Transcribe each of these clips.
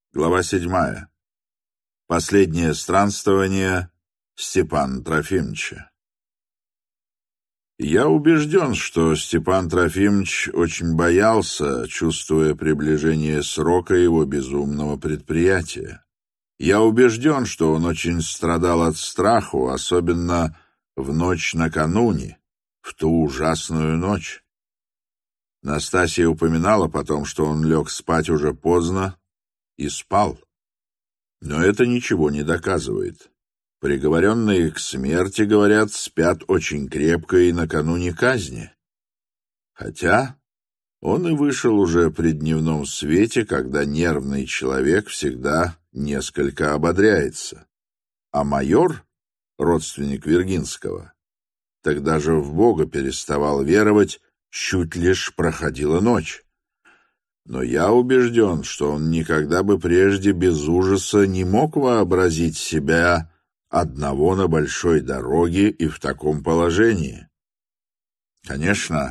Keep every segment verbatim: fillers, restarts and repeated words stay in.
Глава седьмая. Последнее странствование Степана Трофимовича. Я убежден, что Степан Трофимович очень боялся, чувствуя приближение срока его безумного предприятия. Я убежден, что он очень страдал от страху, особенно в ночь накануне, в ту ужасную ночь. Настасья упоминала потом, что он лег спать уже поздно и спал. Но это ничего не доказывает. Приговоренные к смерти, говорят, спят очень крепко и накануне казни. Хотя он и вышел уже при дневном свете, когда нервный человек всегда несколько ободряется. А майор, родственник Виргинского, тогда же в Бога переставал веровать, чуть лишь проходила ночь. Но я убежден, что он никогда бы прежде без ужаса не мог вообразить себя одного на большой дороге и в таком положении. Конечно,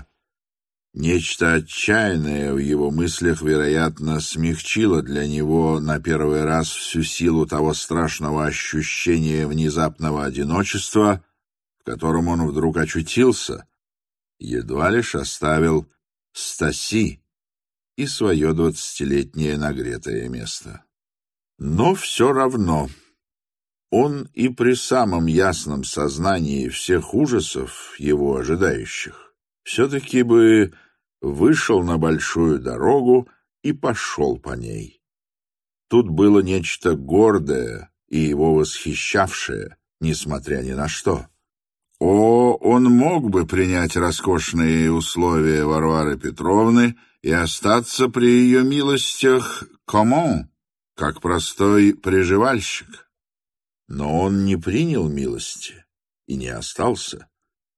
нечто отчаянное в его мыслях, вероятно, смягчило для него на первый раз всю силу того страшного ощущения внезапного одиночества, в котором он вдруг очутился, едва лишь оставил Стаси и свое двадцатилетнее нагретое место. Но все равно он и при самом ясном сознании всех ужасов, его ожидающих, все-таки бы вышел на большую дорогу и пошел по ней. Тут было нечто гордое и его восхищавшее, несмотря ни на что. О, он мог бы принять роскошные условия Варвары Петровны и остаться при ее милостях комон, как простой приживальщик. Но он не принял милости и не остался.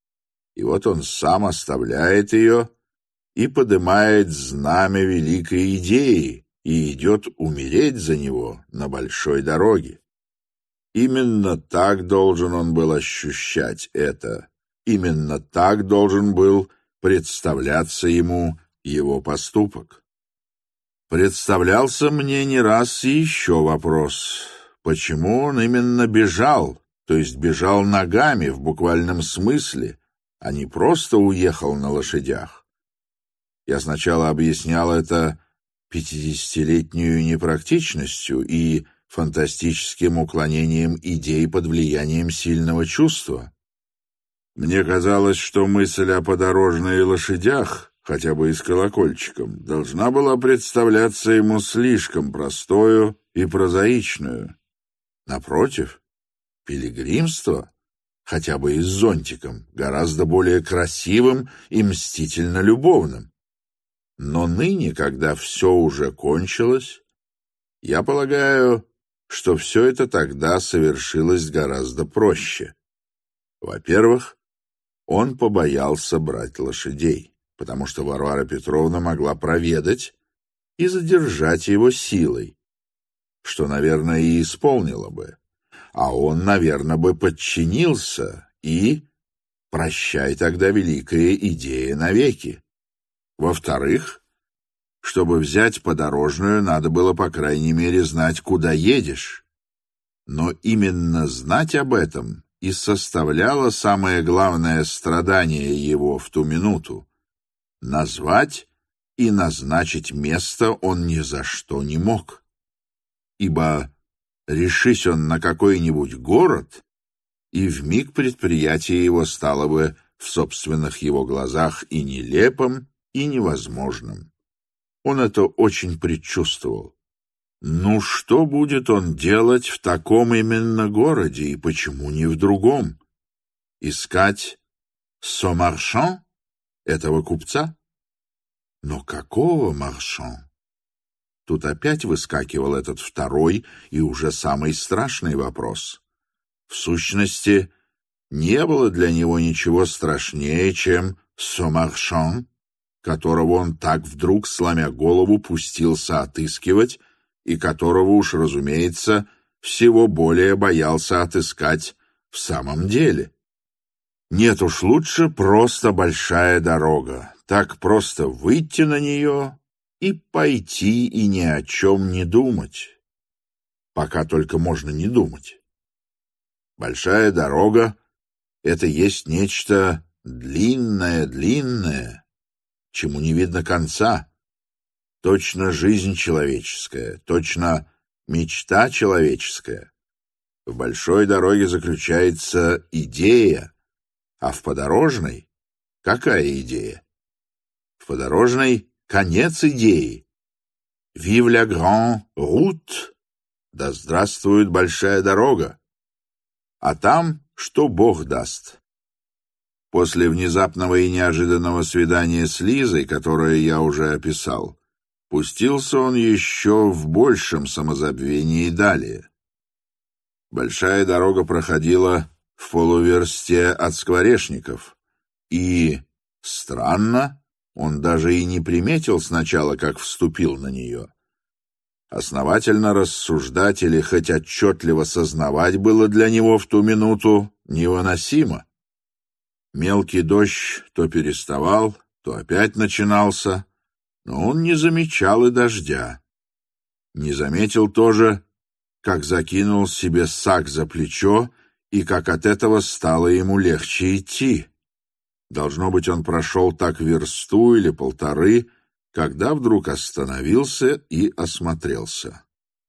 И вот он сам оставляет ее и подымает знамя великой идеи и идет умереть за него на большой дороге. Именно так должен он был ощущать это, именно так должен был представляться ему его поступок. Представлялся мне не раз и еще вопрос, почему он именно бежал, то есть бежал ногами в буквальном смысле, а не просто уехал на лошадях. Я сначала объяснял это пятидесятилетнюю непрактичностью и фантастическим уклонением идей под влиянием сильного чувства. Мне казалось, что мысль о подорожной лошадях, хотя бы и с колокольчиком, должна была представляться ему слишком простою и прозаичную. Напротив, пилигримство, хотя бы и с зонтиком, гораздо более красивым и мстительно-любовным. Но ныне, когда все уже кончилось, я полагаю, что все это тогда совершилось гораздо проще. Во-первых, он побоялся брать лошадей, потому что Варвара Петровна могла проведать и задержать его силой, что, наверное, и исполнила бы, а он, наверное, бы подчинился и прощай тогда великая идея навеки. Во-вторых, чтобы взять подорожную, надо было, по крайней мере, знать, куда едешь. Но именно знать об этом и составляло самое главное страдание его в ту минуту. Назвать и назначить место он ни за что не мог. Ибо, решись он на какой-нибудь город, и вмиг предприятие его стало бы в собственных его глазах и нелепым, и невозможным. Он это очень предчувствовал. Ну, что будет он делать в таком именно городе, и почему не в другом? Искать со-маршан, этого купца? Но какого маршан? Тут опять выскакивал этот второй и уже самый страшный вопрос. В сущности, не было для него ничего страшнее, чем со-маршан, которого он так вдруг, сломя голову, пустился отыскивать, и которого уж, разумеется, всего более боялся отыскать в самом деле. Нет уж, лучше просто большая дорога, так просто выйти на нее и пойти и ни о чем не думать, пока только можно не думать. Большая дорога — это есть нечто длинное-длинное, чему не видно конца. Точно жизнь человеческая, точно мечта человеческая. В большой дороге заключается идея, а в подорожной — какая идея? В подорожной — конец идеи. «Vive la grande route!» Да здравствует большая дорога! А там что Бог даст. После внезапного и неожиданного свидания с Лизой, которое я уже описал, пустился он еще в большем самозабвении далее. Большая дорога проходила в полуверсте от Скворечников, и, странно, он даже и не приметил сначала, как вступил на нее. Основательно рассуждать или хоть отчетливо сознавать было для него в ту минуту невыносимо. Мелкий дождь то переставал, то опять начинался, но он не замечал и дождя. Не заметил тоже, как закинул себе сак за плечо и как от этого стало ему легче идти. Должно быть, он прошел так версту или полторы, когда вдруг остановился и осмотрелся.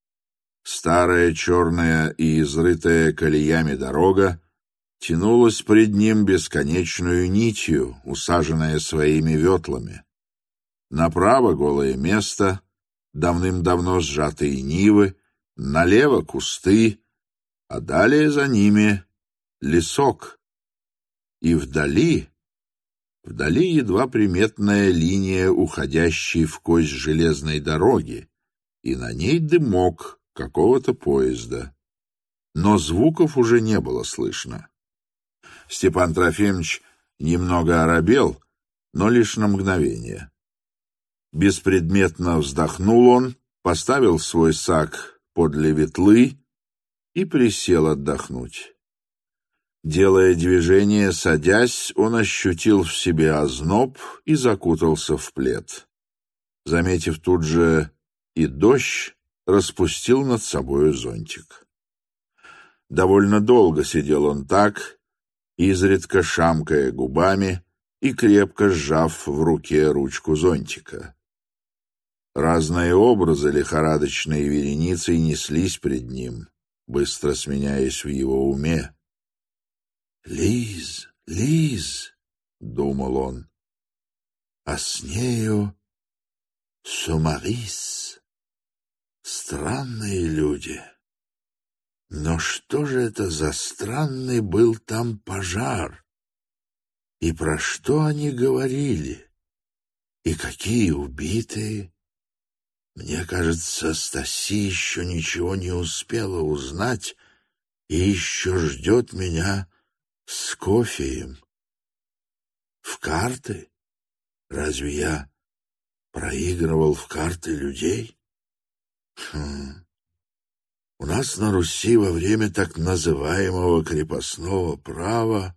Старая черная и изрытая колеями дорога тянулась пред ним бесконечную нитью, усаженная своими ветлами. Направо голое место, давным-давно сжатые нивы, налево кусты, а далее за ними лесок. И вдали, вдали едва приметная линия, уходящей в кость железной дороги, и на ней дымок какого-то поезда. Но звуков уже не было слышно. Степан Трофимович немного оробел, но лишь на мгновение. Беспредметно вздохнул он, поставил свой сак подле ветлы и присел отдохнуть. Делая движение, садясь, он ощутил в себе озноб и закутался в плед. Заметив тут же и дождь, распустил над собою зонтик. Довольно долго сидел он так, изредка шамкая губами и крепко сжав в руке ручку зонтика. Разные образы лихорадочной вереницей неслись пред ним, быстро сменяясь в его уме. «Лиз, Лиз!» — думал он. «А с нею Сомарис. Странные люди. Но что же это за странный был там пожар? И про что они говорили? И какие убитые? Мне кажется, Стаси еще ничего не успела узнать и еще ждет меня с кофеем. В карты? Разве я проигрывал в карты людей? Хм... У нас на Руси во время так называемого крепостного права...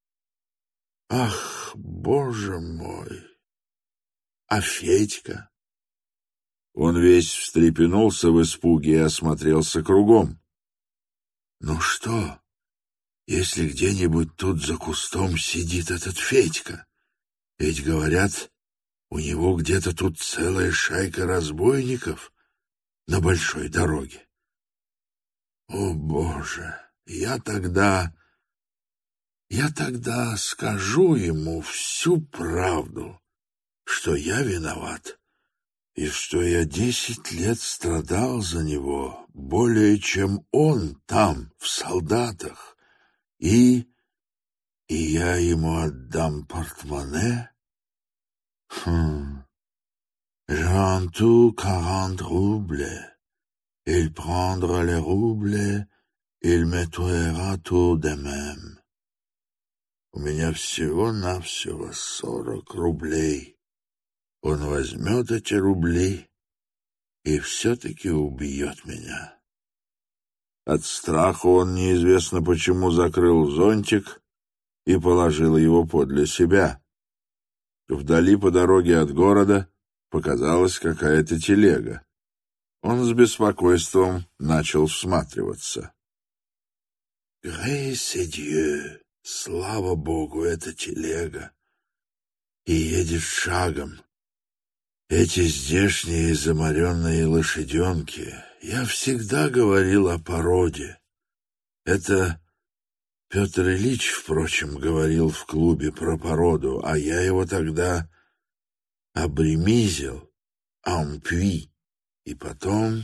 Ах, боже мой! А Федька? Он весь встрепенулся в испуге и осмотрелся кругом. Ну что, если где-нибудь тут за кустом сидит этот Федька? Ведь, говорят, у него где-то тут целая шайка разбойников на большой дороге. О, Боже, я тогда... Я тогда скажу ему всю правду, что я виноват, и что я десять лет страдал за него более, чем он там, в солдатах, и... и я ему отдам портмоне. Хм... J'ai tout quarante roubles. Il prendra les roubles, il me tuera tout de même. У меня всего-навсего сорок рублей. Он возьмет эти рубли и все-таки убьет меня. От страха он неизвестно почему закрыл зонтик и положил его подле себя. Вдали по дороге от города показалась какая-то телега. Он с беспокойством начал всматриваться. «Грейсе Дью, слава богу, это телега, и едет шагом. Эти здешние заморенные лошаденки, я всегда говорил о породе. Это Петр Ильич, впрочем, говорил в клубе про породу, а я его тогда обремизил, ампуи, и потом...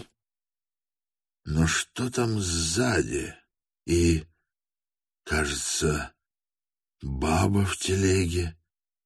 Но что там сзади? И, кажется, баба в телеге,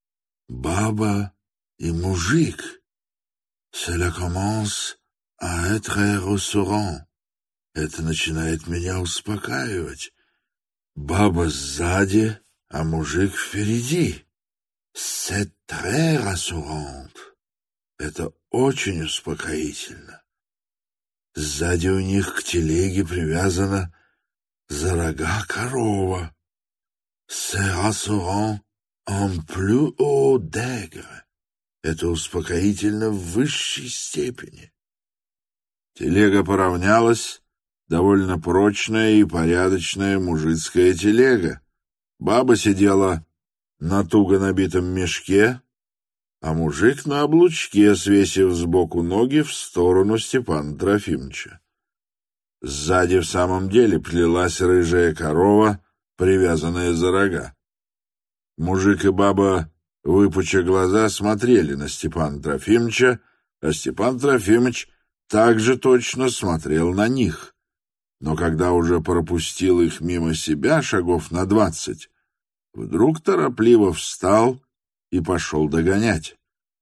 баба и мужик. Cela commence à être rassurant. Это начинает меня успокаивать. Баба сзади, а мужик впереди. C'est très rassurant. Это очень успокоительно. Сзади у них к телеге привязана за рога корова. C'est rassurant en plus haut degré. Это успокоительно в высшей степени. Телега поравнялась, довольно прочная и порядочная мужицкая телега. Баба сидела на туго набитом мешке, а мужик на облучке, свесив сбоку ноги в сторону Степана Трофимовича. Сзади в самом деле плелась рыжая корова, привязанная за рога. Мужик и баба, выпуча глаза, смотрели на Степана Трофимовича, а Степан Трофимович также точно смотрел на них. Но когда уже пропустил их мимо себя шагов на двадцать, вдруг торопливо встал и пошел догонять.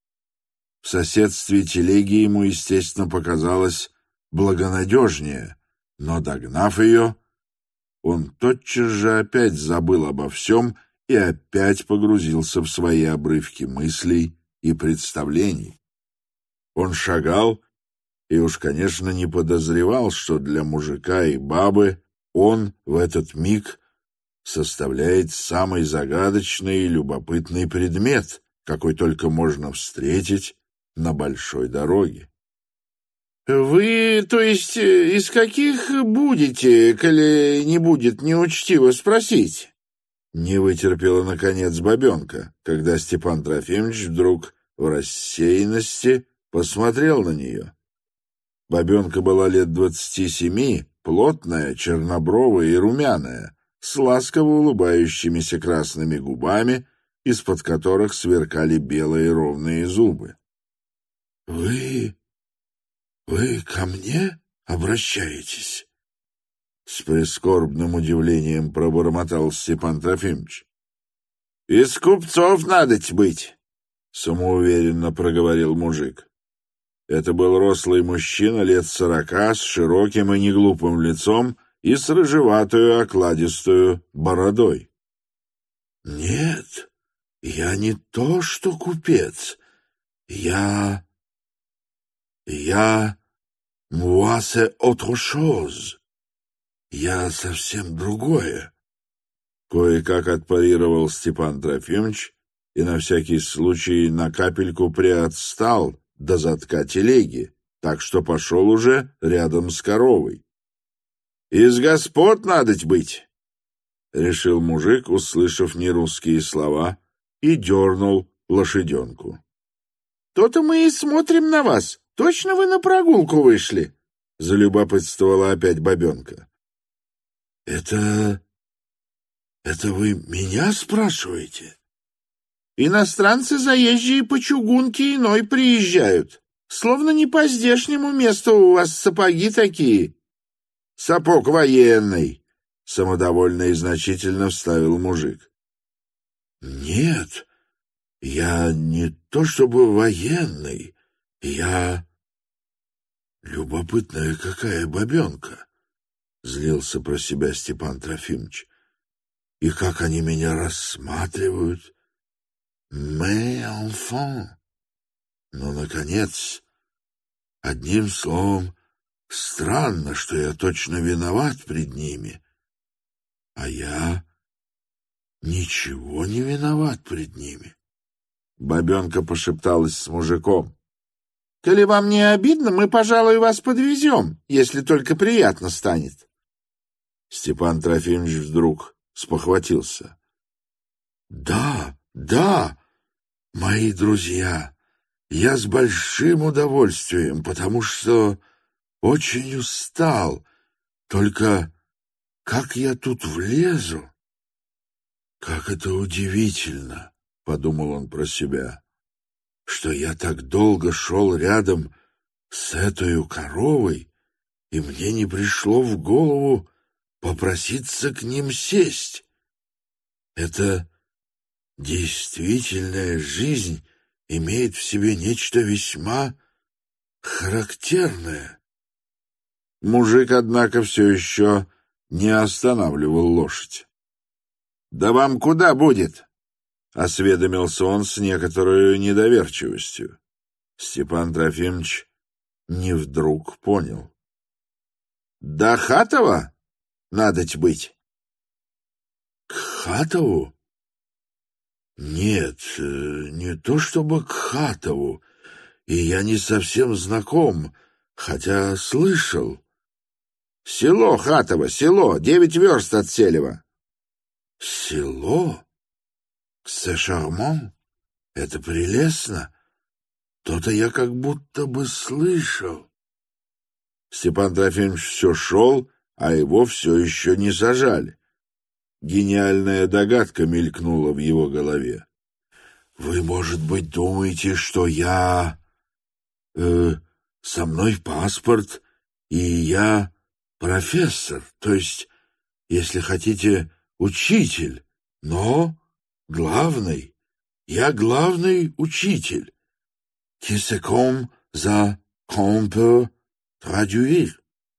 В соседстве телеги ему, естественно, показалось благонадежнее, но, догнав ее, он тотчас же опять забыл обо всем и опять погрузился в свои обрывки мыслей и представлений. Он шагал и уж, конечно, не подозревал, что для мужика и бабы он в этот миг составляет самый загадочный и любопытный предмет, какой только можно встретить на большой дороге. «Вы, то есть, из каких будете, коли не будет неучтиво спросить?» Не вытерпела, наконец, бабенка, когда Степан Трофимович вдруг в рассеянности посмотрел на нее. Бабенка была лет двадцати семи, плотная, чернобровая и румяная, с ласково улыбающимися красными губами, из-под которых сверкали белые ровные зубы. «Вы... вы ко мне обращаетесь?» С прискорбным удивлением пробормотал Степан Трофимович. «Из купцов надоть быть», — самоуверенно проговорил мужик. Это был рослый мужчина лет сорока, с широким и неглупым лицом и с рыжеватую окладистую бородой. «Нет, я не то что купец. Я... я... moi c'est autre chose. Я совсем другое». Кое-как отпарировал Степан Трофимович и на всякий случай на капельку приотстал до задка телеги, так что пошел уже рядом с коровой. «Из господ надоть быть», — решил мужик, услышав нерусские слова, и дернул лошаденку. «То-то мы и смотрим на вас. Точно вы на прогулку вышли?» — залюбопытствовала опять бабенка. «Это... это вы меня спрашиваете?» Иностранцы заезжие по чугунке иной приезжают. Словно не по здешнему месту у вас сапоги такие. Сапог военный, самодовольно и значительно вставил мужик. Нет, я не то чтобы военный, я... Любопытная какая бабенка, злился про себя Степан Трофимович. И как они меня рассматривают... «Mais enfant!» Но, наконец, одним словом, странно, что я точно виноват пред ними. А я ничего не виноват пред ними. Бабенка пошепталась с мужиком. Коли вам не обидно, мы, пожалуй, вас подвезем, если только приятно станет. Степан Трофимович вдруг спохватился. Да, да, мои друзья, я с большим удовольствием, потому что очень устал. Только как я тут влезу? Как это удивительно, — подумал он про себя, — что я так долго шел рядом с этой коровой, и мне не пришло в голову попроситься к ним сесть. Это действительная жизнь имеет в себе нечто весьма характерное. Мужик, однако, все еще не останавливал лошадь. «Да вам куда будет?» — осведомился он с некоторой недоверчивостью. Степан Трофимович не вдруг понял. «До Хатова надоть быть?» «К Хатову? Нет, не то чтобы к Хатову, и я не совсем знаком, хотя слышал». «Село Хатово, село, девять верст от Селева». «Село? C'est charmant? Это прелестно. То-то я как будто бы слышал». Степан Трофимович все шел, а его все еще не сажали. Гениальная догадка мелькнула в его голове. «Вы, может быть, думаете, что я... Э, со мной паспорт, и я профессор, то есть, если хотите, учитель, но главный. Я главный учитель. Qui c'est comme ça qu'on peut traduire?»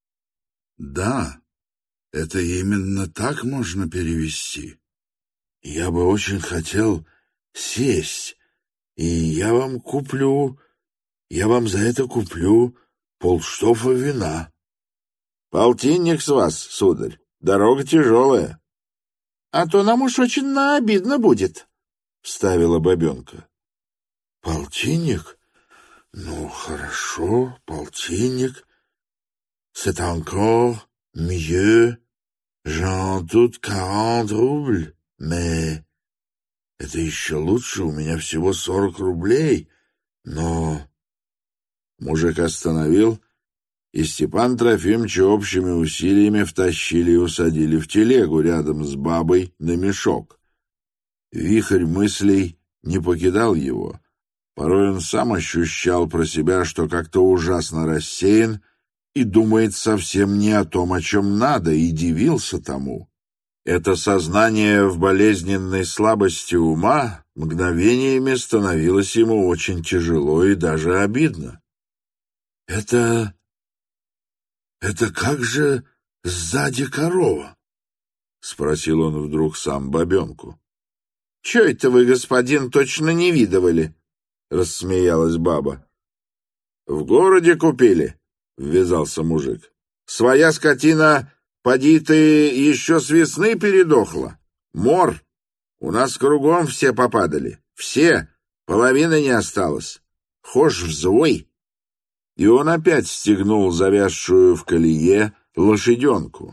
«Да, это именно так можно перевести. Я бы очень хотел сесть, и я вам куплю, я вам за это куплю полштофа вина». «Полтинник с вас, сударь, дорога тяжелая». «А то нам уж очень обидно будет», — вставила бабенка. «Полтинник? Ну, хорошо, полтинник. C'est encore mieux. J'en doute quarante рубль, mais... Это еще лучше, у меня всего сорок рублей, но...» Мужик остановил, и Степан Трофимовича общими усилиями втащили и усадили в телегу рядом с бабой на мешок. Вихрь мыслей не покидал его. Порой он сам ощущал про себя, что как-то ужасно рассеян и думает совсем не о том, о чем надо, и дивился тому. Это сознание в болезненной слабости ума мгновениями становилось ему очень тяжело и даже обидно. «Это... это как же сзади корова?» — спросил он вдруг сам бабенку. — Чё это вы, господин, точно не видывали? — рассмеялась баба. — В городе купили, — ввязался мужик. — Своя скотина, поди ты, еще с весны передохла. Мор. У нас кругом все попадали. Все. Половины не осталось. Хошь взвой. И он опять стегнул завязшую в колее лошаденку.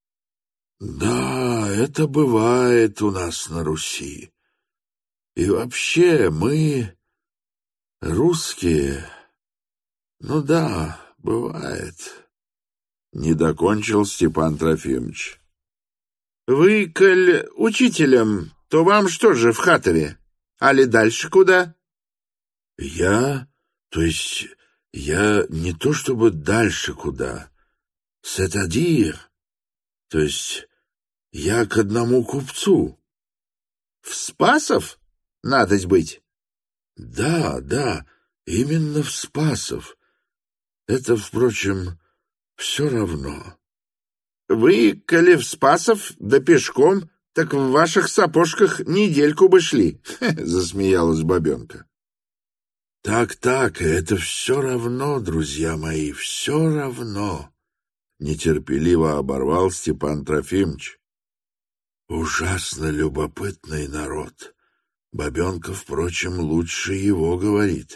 «Да, это бывает у нас на Руси. И вообще мы, русские, ну да, бывает». Не докончил Степан Трофимович. «Вы, коль учителем, то вам что же в Хатове? Али дальше куда?» «Я, то есть я не то чтобы дальше куда, c'est-à-dire, то есть я к одному купцу». «В Спасов, надоть быть?» «Да, да, именно в Спасов. Это, впрочем, все равно». «Вы, коли в Спасов, да пешком, так в ваших сапожках недельку бы шли», — засмеялась бабенка. «Так-так, это все равно, друзья мои, все равно», — нетерпеливо оборвал Степан Трофимович. «Ужасно любопытный народ. Бабенка, впрочем, лучше его говорит.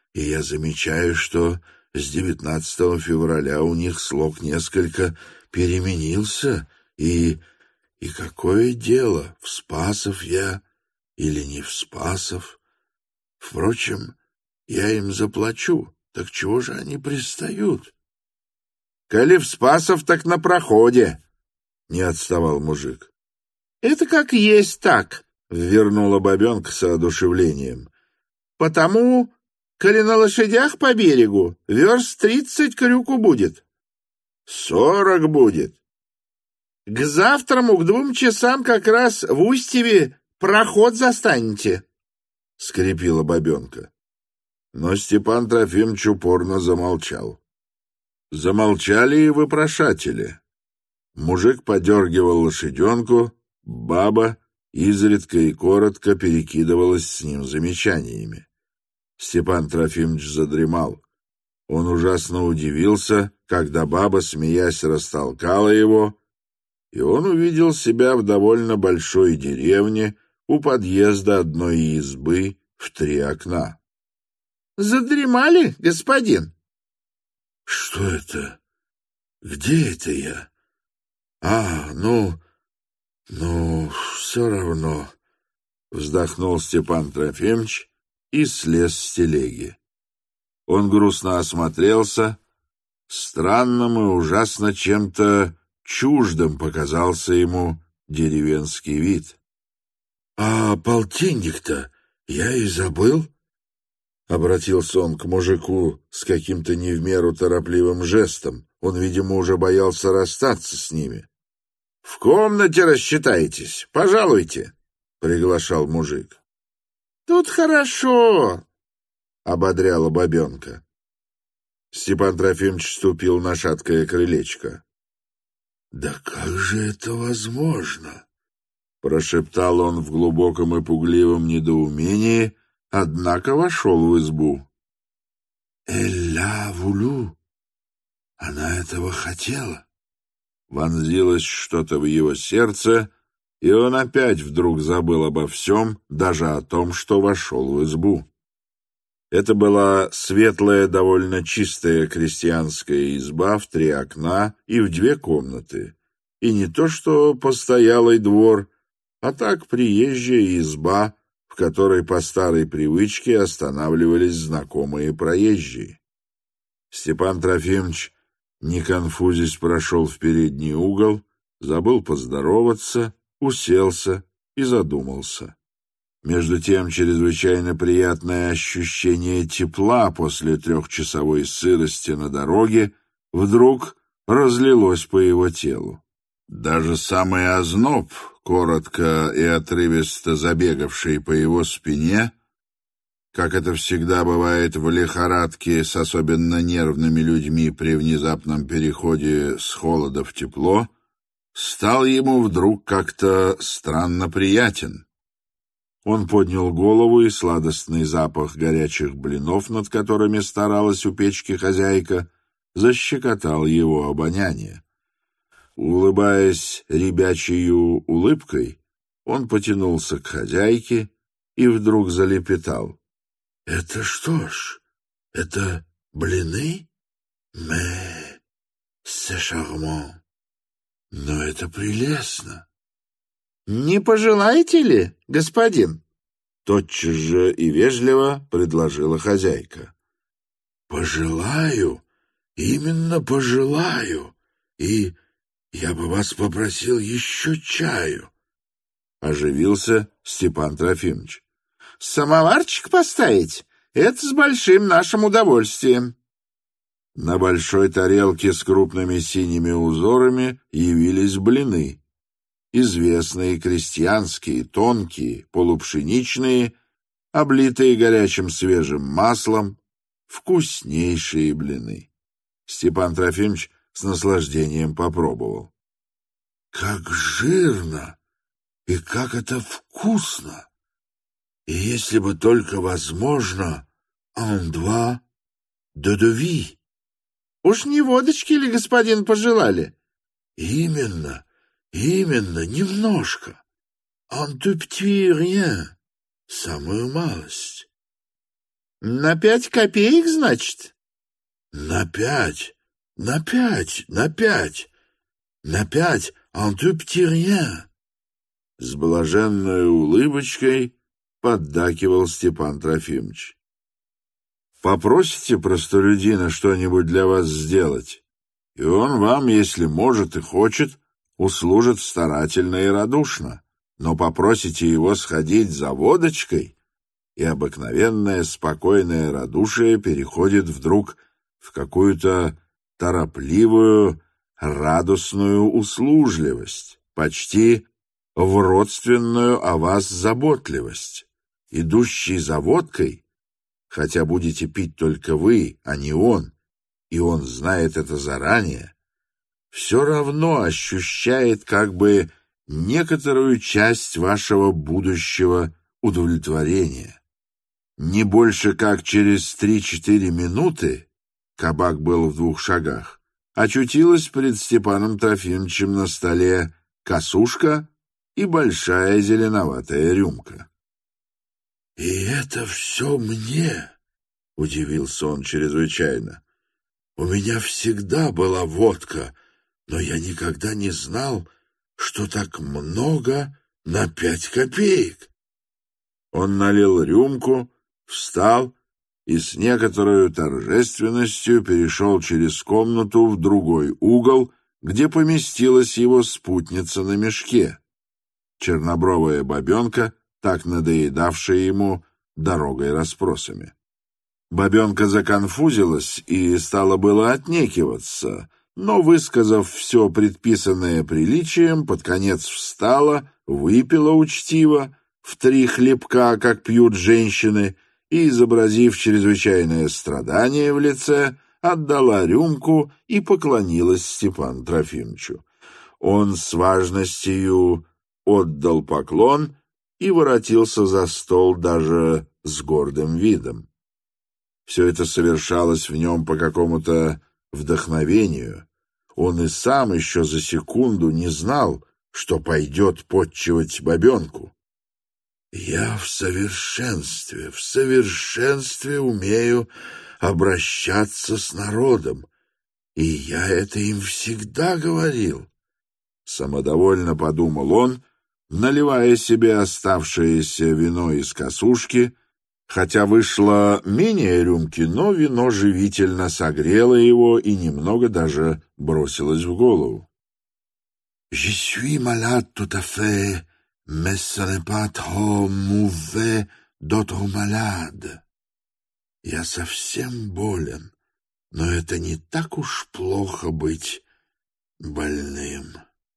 и я замечаю, что с девятнадцатого февраля у них слог несколько переменился, и... И какое дело, в Спасов я или не в Спасов? Впрочем, я им заплачу, так чего же они пристают? — Коли в Спасов, так на проходе, — не отставал мужик. — Это как есть так, — вернула бабенка с одушевлением. — Потому, коли на лошадях по берегу, верст тридцать крюку будет. — Сорок будет. К завтраму, к двум часам как раз в Устьеве проход застанете, — скрипела бабенка. Но Степан Трофимович упорно замолчал. Замолчали и вопрошатели. Мужик подергивал лошаденку, баба изредка и коротко перекидывалась с ним замечаниями. Степан Трофимович задремал. Он ужасно удивился, когда баба, смеясь, растолкала его, и он увидел себя в довольно большой деревне у подъезда одной избы в три окна. — Задремали, господин? — Что это? Где это я? А, ну, ну, все равно, — вздохнул Степан Трофимович и слез с телеги. Он грустно осмотрелся. Странным и ужасно чем-то чуждым показался ему деревенский вид. — А полтинник-то я и забыл? — обратился он к мужику с каким-то не в меру торопливым жестом. Он, видимо, уже боялся расстаться с ними. — В комнате рассчитайтесь, пожалуйте, — приглашал мужик. — Тут хорошо, — ободряла бабенка. Степан Трофимович ступил на шаткое крылечко. — Да как же это возможно? — прошептал он в глубоком и пугливом недоумении, однако вошел в избу. — «Элля вулю». Она этого хотела. Вонзилось что-то в его сердце, и он опять вдруг забыл обо всем, даже о том, что вошел в избу. Это была светлая, довольно чистая крестьянская изба в три окна и в две комнаты, и не то что постоялый двор, а так приезжая изба, в которой по старой привычке останавливались знакомые проезжие. Степан Трофимович, не конфузясь, прошел в передний угол, забыл поздороваться, уселся и задумался. Между тем, чрезвычайно приятное ощущение тепла после трехчасовой сырости на дороге вдруг разлилось по его телу. Даже самый озноб, коротко и отрывисто забегавший по его спине, как это всегда бывает в лихорадке с особенно нервными людьми при внезапном переходе с холода в тепло, стал ему вдруг как-то странно приятен. Он поднял голову, и сладостный запах горячих блинов, над которыми старалась у печки хозяйка, защекотал его обоняние. Улыбаясь ребячею улыбкой, он потянулся к хозяйке и вдруг залепетал. — Это что ж, это блины? Mais c'est charmant. Но это прелестно. — Не пожелаете ли, господин? — тотчас же и вежливо предложила хозяйка. — Пожелаю, именно пожелаю, и я бы вас попросил еще чаю. Оживился Степан Трофимович. — Самоварчик поставить? Это с большим нашим удовольствием. На большой тарелке с крупными синими узорами явились блины. Известные крестьянские, тонкие, полупшеничные, облитые горячим свежим маслом, вкуснейшие блины. Степан Трофимович с наслаждением попробовал. — Как жирно! И как это вкусно! И если бы только возможно, un два de devis. — Уж не водочки ли, господин, пожелали? — Именно, именно, немножко. Un tout petit rien, самую малость. На пять копеек, значит? На пять, на пять, на пять, на пять, un tout petit rien. С блаженной улыбочкой поддакивал Степан Трофимович. Попросите простолюдина что-нибудь для вас сделать, и он вам, если может и хочет, услужит старательно и радушно, но попросите его сходить за водочкой, и обыкновенное спокойное радушие переходит вдруг в какую-то торопливую, радостную услужливость, почти в родственную о вас заботливость. Идущий за водкой, хотя будете пить только вы, а не он, и он знает это заранее, все равно ощущает как бы некоторую часть вашего будущего удовлетворения. Не больше как через три-четыре минуты, кабак был в двух шагах, очутилась пред Степаном Трофимовичем на столе косушка и большая зеленоватая рюмка. — И это все мне? — удивился он чрезвычайно. — У меня всегда была водка, но я никогда не знал, что так много на пять копеек. Он налил рюмку, встал и с некоторой торжественностью перешел через комнату в другой угол, где поместилась его спутница на мешке, чернобровая бабенка, так надоедавшая ему дорогой расспросами. Бабенка законфузилась и стала было отнекиваться, но, высказав все предписанное приличием, под конец встала, выпила учтиво, в три хлебка, как пьют женщины, и, изобразив чрезвычайное страдание в лице, отдала рюмку и поклонилась Степану Трофимовичу. Он с важностью отдал поклон и воротился за стол даже с гордым видом. Все это совершалось в нем по какому-то вдохновению. Он и сам еще за секунду не знал, что пойдет подчивать бабенку. «Я в совершенстве, в совершенстве умею обращаться с народом, и я это им всегда говорил», — самодовольно подумал он, наливая себе оставшееся вино из косушки, хотя вышло менее рюмки, но вино живительно согрело его и немного даже бросилось в голову. «Je suis malade tout à fait, mais ce n'est pas trop mauvais d'être malade. Я совсем болен, но это не так уж плохо быть больным».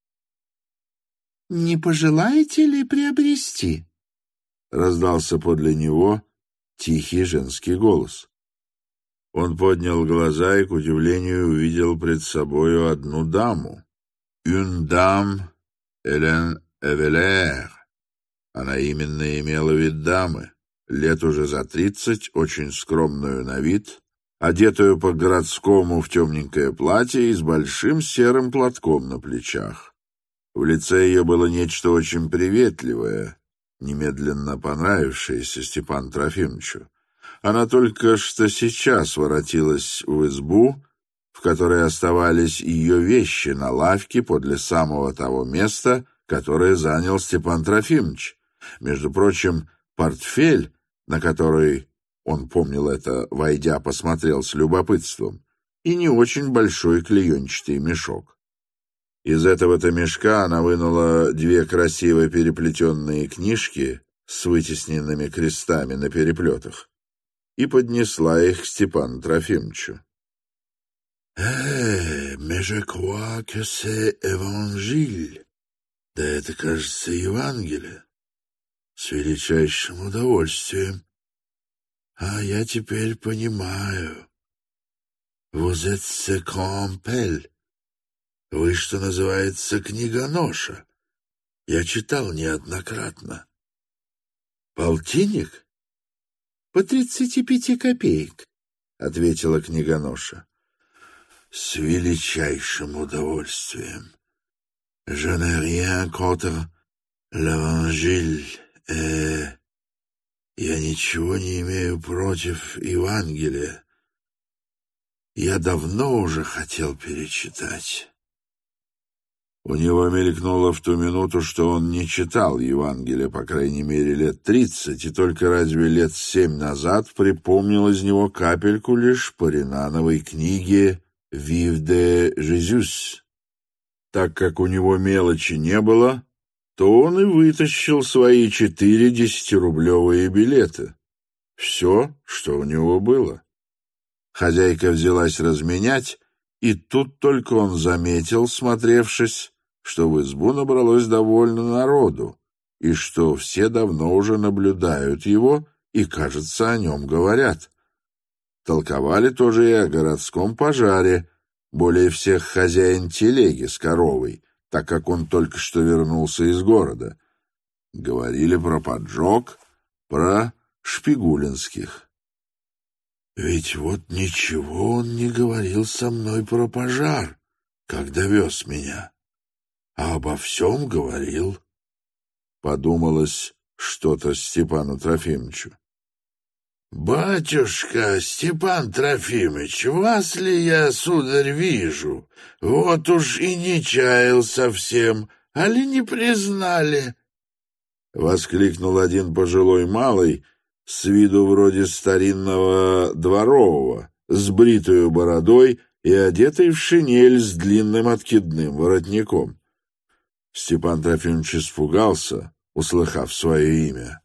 «Не пожелаете ли приобрести?» — раздался подле него тихий женский голос. Он поднял глаза и, к удивлению, увидел пред собою одну даму. «Une dame Элен Эвелер». Она именно имела вид дамы, лет уже за тридцать, очень скромную на вид, одетую по-городскому в темненькое платье и с большим серым платком на плечах. В лице ее было нечто очень приветливое, немедленно понравившееся Степану Трофимовичу. Она только что сейчас воротилась в избу, в которой оставались ее вещи на лавке подле самого того места, которое занял Степан Трофимович. Между прочим, портфель, на который, он помнил это, войдя, посмотрел с любопытством, и не очень большой клеенчатый мешок. Из этого-то мешка она вынула две красиво переплетенные книжки с вытесненными крестами на переплетах и поднесла их к Степану Трофимовичу. «Э, mais je crois que c'est évangile. Да это, кажется, Евангелие. С величайшим удовольствием. А я теперь понимаю. Vous êtes ce qu'on appelle. Вы, что называется, книгоноша. Я читал неоднократно. Полтинник?» «По тридцати пяти копеек», — ответила книгоноша. «С величайшим удовольствием. Je n'ai rien contre l'évangile et я ничего не имею против Евангелия. Я давно уже хотел перечитать». У него мелькнуло в ту минуту, что он не читал Евангелие, по крайней мере, лет тридцать, и только разве лет семь назад припомнил из него капельку лишь по Ренановой книге «Vive de Jésus». Так как у него мелочи не было, то он и вытащил свои четыре десятирублевые билета. Все, что у него было. Хозяйка взялась разменять, и тут только он заметил, смотревшись, что в избу набралось довольно народу, и что все давно уже наблюдают его и, кажется, о нем говорят. Толковали тоже и о городском пожаре, более всех хозяин телеги с коровой, так как он только что вернулся из города. Говорили про поджог, про шпигулинских. «Ведь вот ничего он не говорил со мной про пожар, когда вез меня, а обо всем говорил», — подумалось что-то Степану Трофимовичу. «Батюшка Степан Трофимович, вас ли я, сударь, вижу? Вот уж и не чаял совсем, али не признали?» — воскликнул один пожилой малый, с виду вроде старинного дворового, с бритою бородой и одетый в шинель с длинным откидным воротником. Степан Трофимович испугался, услыхав свое имя.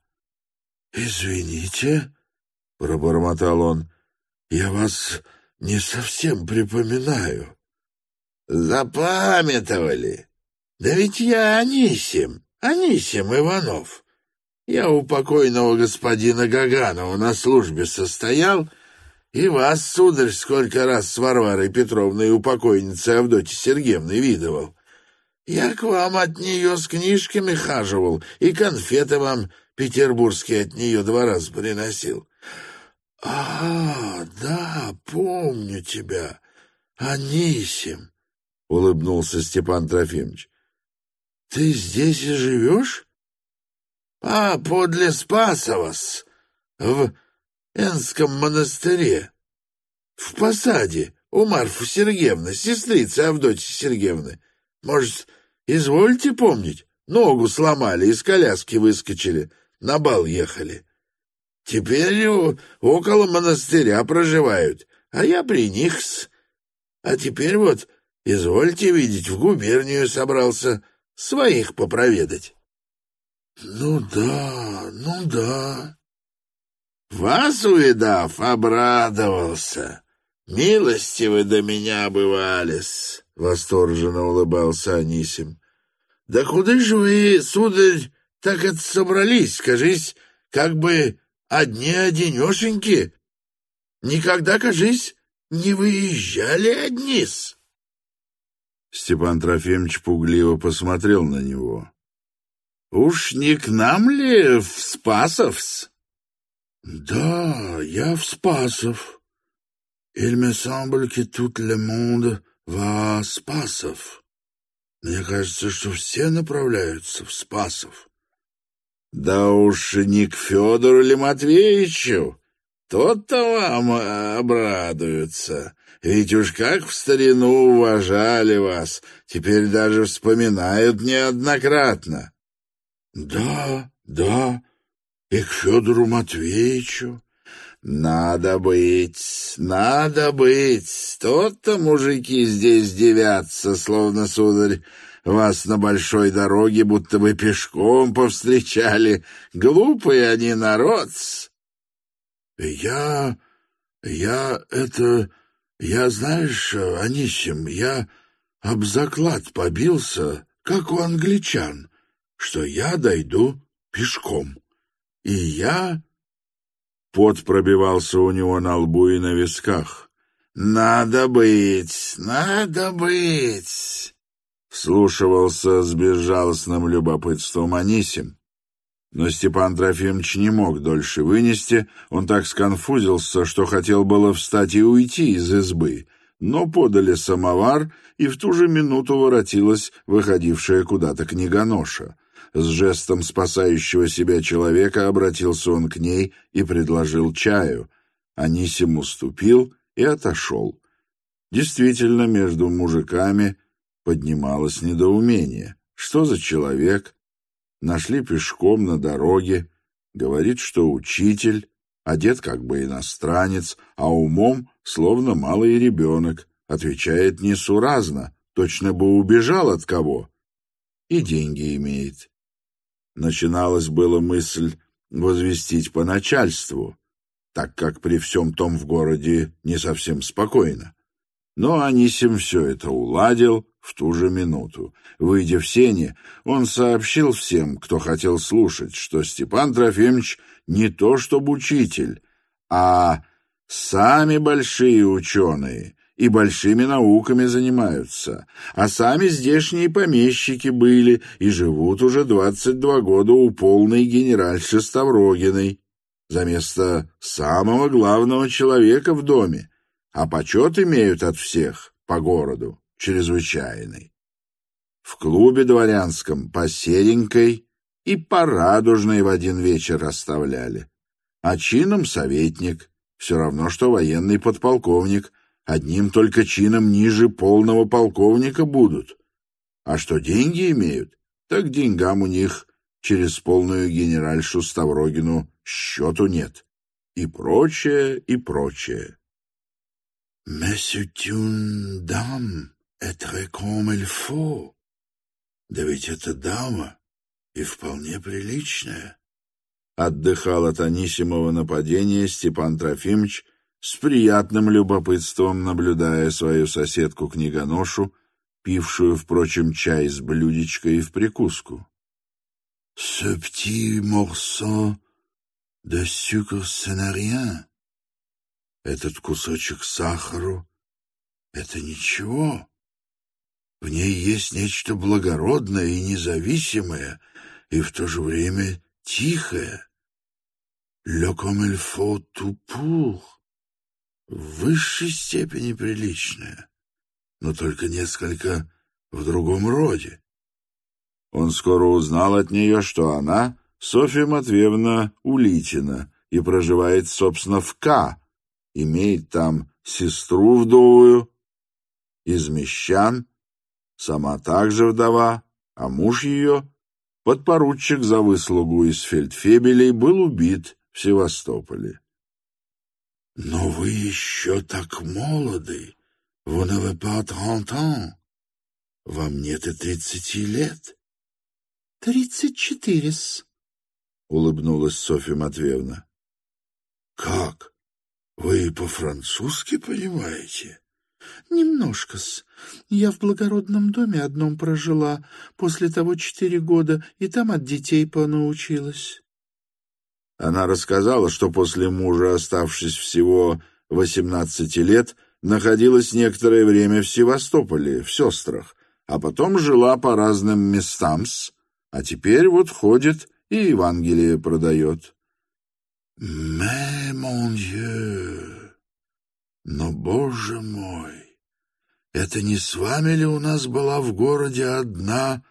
«Извините», — пробормотал он, — «я вас не совсем припоминаю». «Запамятовали? Да ведь я Анисим, Анисим Иванов. Я у покойного господина Гаганова на службе состоял, и вас, сударь, сколько раз с Варварой Петровной у покойницы Авдотьи Сергеевны видывал. Я к вам от нее с книжками хаживал, и конфеты вам петербургские от нее два раза приносил». «А, да, помню тебя, Анисим», — улыбнулся Степан Трофимович. «Ты здесь и живешь?» «А подле Спасова-с, в Энском монастыре, в посаде у Марфы Сергеевны, сестрицы Авдотьи Сергеевны. Может, извольте помнить, ногу сломали, из коляски выскочили, на бал ехали. Теперь около монастыря проживают, а я при них-с. А теперь вот, извольте видеть, в губернию собрался своих попроведать». «Ну да, ну да». «Вас, увидав, обрадовался. Милости вы до меня обывались», — восторженно улыбался Анисим. «Да куда же вы, сударь, так это собрались, скажись, как бы одни-одинешеньки? Никогда, кажись, не выезжали одни-с». Степан Трофимович пугливо посмотрел на него. «Уж не к нам ли в Спасовс?» «Да, я в Спасов. Il me semble que tout le monde va Спасов. Мне кажется, что все направляются в Спасов». «Да уж не к Федору ли Матвеевичу? Тот-то вам обрадуется. Ведь уж как в старину уважали вас, теперь даже вспоминают неоднократно». «Да, да, и к Федору Матвеевичу». «Надо быть, надо быть. Тот-то мужики здесь девятся, словно, сударь, вас на большой дороге будто бы пешком повстречали. Глупый они народ». «Я... я это... я, знаешь, Анисим, я об заклад побился, как у англичан, что я дойду пешком. И я...» Пот пробивался у него на лбу и на висках. «Надо быть, надо быть!» Вслушивался с безжалостным любопытством Анисим. Но Степан Трофимович не мог дольше вынести, он так сконфузился, что хотел было встать и уйти из избы, но подали самовар, и в ту же минуту воротилась выходившая куда-то книгоноша. С жестом спасающего себя человека обратился он к ней и предложил чаю. Анисим уступил и отошел. Действительно, между мужиками поднималось недоумение. Что за человек? Нашли пешком на дороге. Говорит, что учитель, одет как бы иностранец, а умом словно малый ребенок. Отвечает несуразно, точно бы убежал от кого. И деньги имеет. Начиналась была мысль возвестить по начальству, так как при всем том в городе не совсем спокойно. Но Анисим все это уладил в ту же минуту. Выйдя в сени, он сообщил всем, кто хотел слушать, что Степан Трофимович не то чтобы учитель, а сами большие ученые и большими науками занимаются, а сами здешние помещики были и живут уже двадцать два года у полной генеральши Ставрогиной, за место самого главного человека в доме, а почет имеют от всех по городу чрезвычайный. В клубе дворянском по серенькой и по радужной в один вечер оставляли, а чином советник, все равно что военный подполковник, одним только чином ниже полного полковника будут. А что деньги имеют, так деньгам у них через полную генеральшу Ставрогину счету нет. И прочее, и прочее. «Mais c'est une dame, être comme il faut». Да ведь это дама, и вполне приличная. Отдыхал от Анисимова нападения Степан Трофимович, с приятным любопытством наблюдая свою соседку-книгоношу, пившую, впрочем, чай с блюдечкой и в прикуску. «Ce petit morceau de sucre, ce n'est rien». Этот кусочек сахару — это ничего. В ней есть нечто благородное и независимое, и в то же время тихое. «Le comme il faut tout pour». В высшей степени приличная, но только несколько в другом роде. Он скоро узнал от нее, что она Софья Матвеевна Улитина и проживает, собственно, в К, имеет там сестру вдовую из мещан, сама также вдова, а муж ее, подпоручик за выслугу из фельдфебелей, был убит в Севастополе. «Но вы еще так молоды, vous n'avez pas trente ans. Вам нет и тридцати лет». «Тридцать четыре-с», — улыбнулась Софья Матвеевна. «Как? Вы по-французски понимаете?» «Немножко-с. Я в благородном доме одном прожила, после того четыре года, и там от детей понаучилась». Она рассказала, что после мужа, оставшись всего восемнадцати лет, находилась некоторое время в Севастополе, в сестрах, а потом жила по разным местам-с, а теперь вот ходит и Евангелие продает. «Mais, mon Dieu! Но, Боже мой, это не с вами ли у нас была в городе одна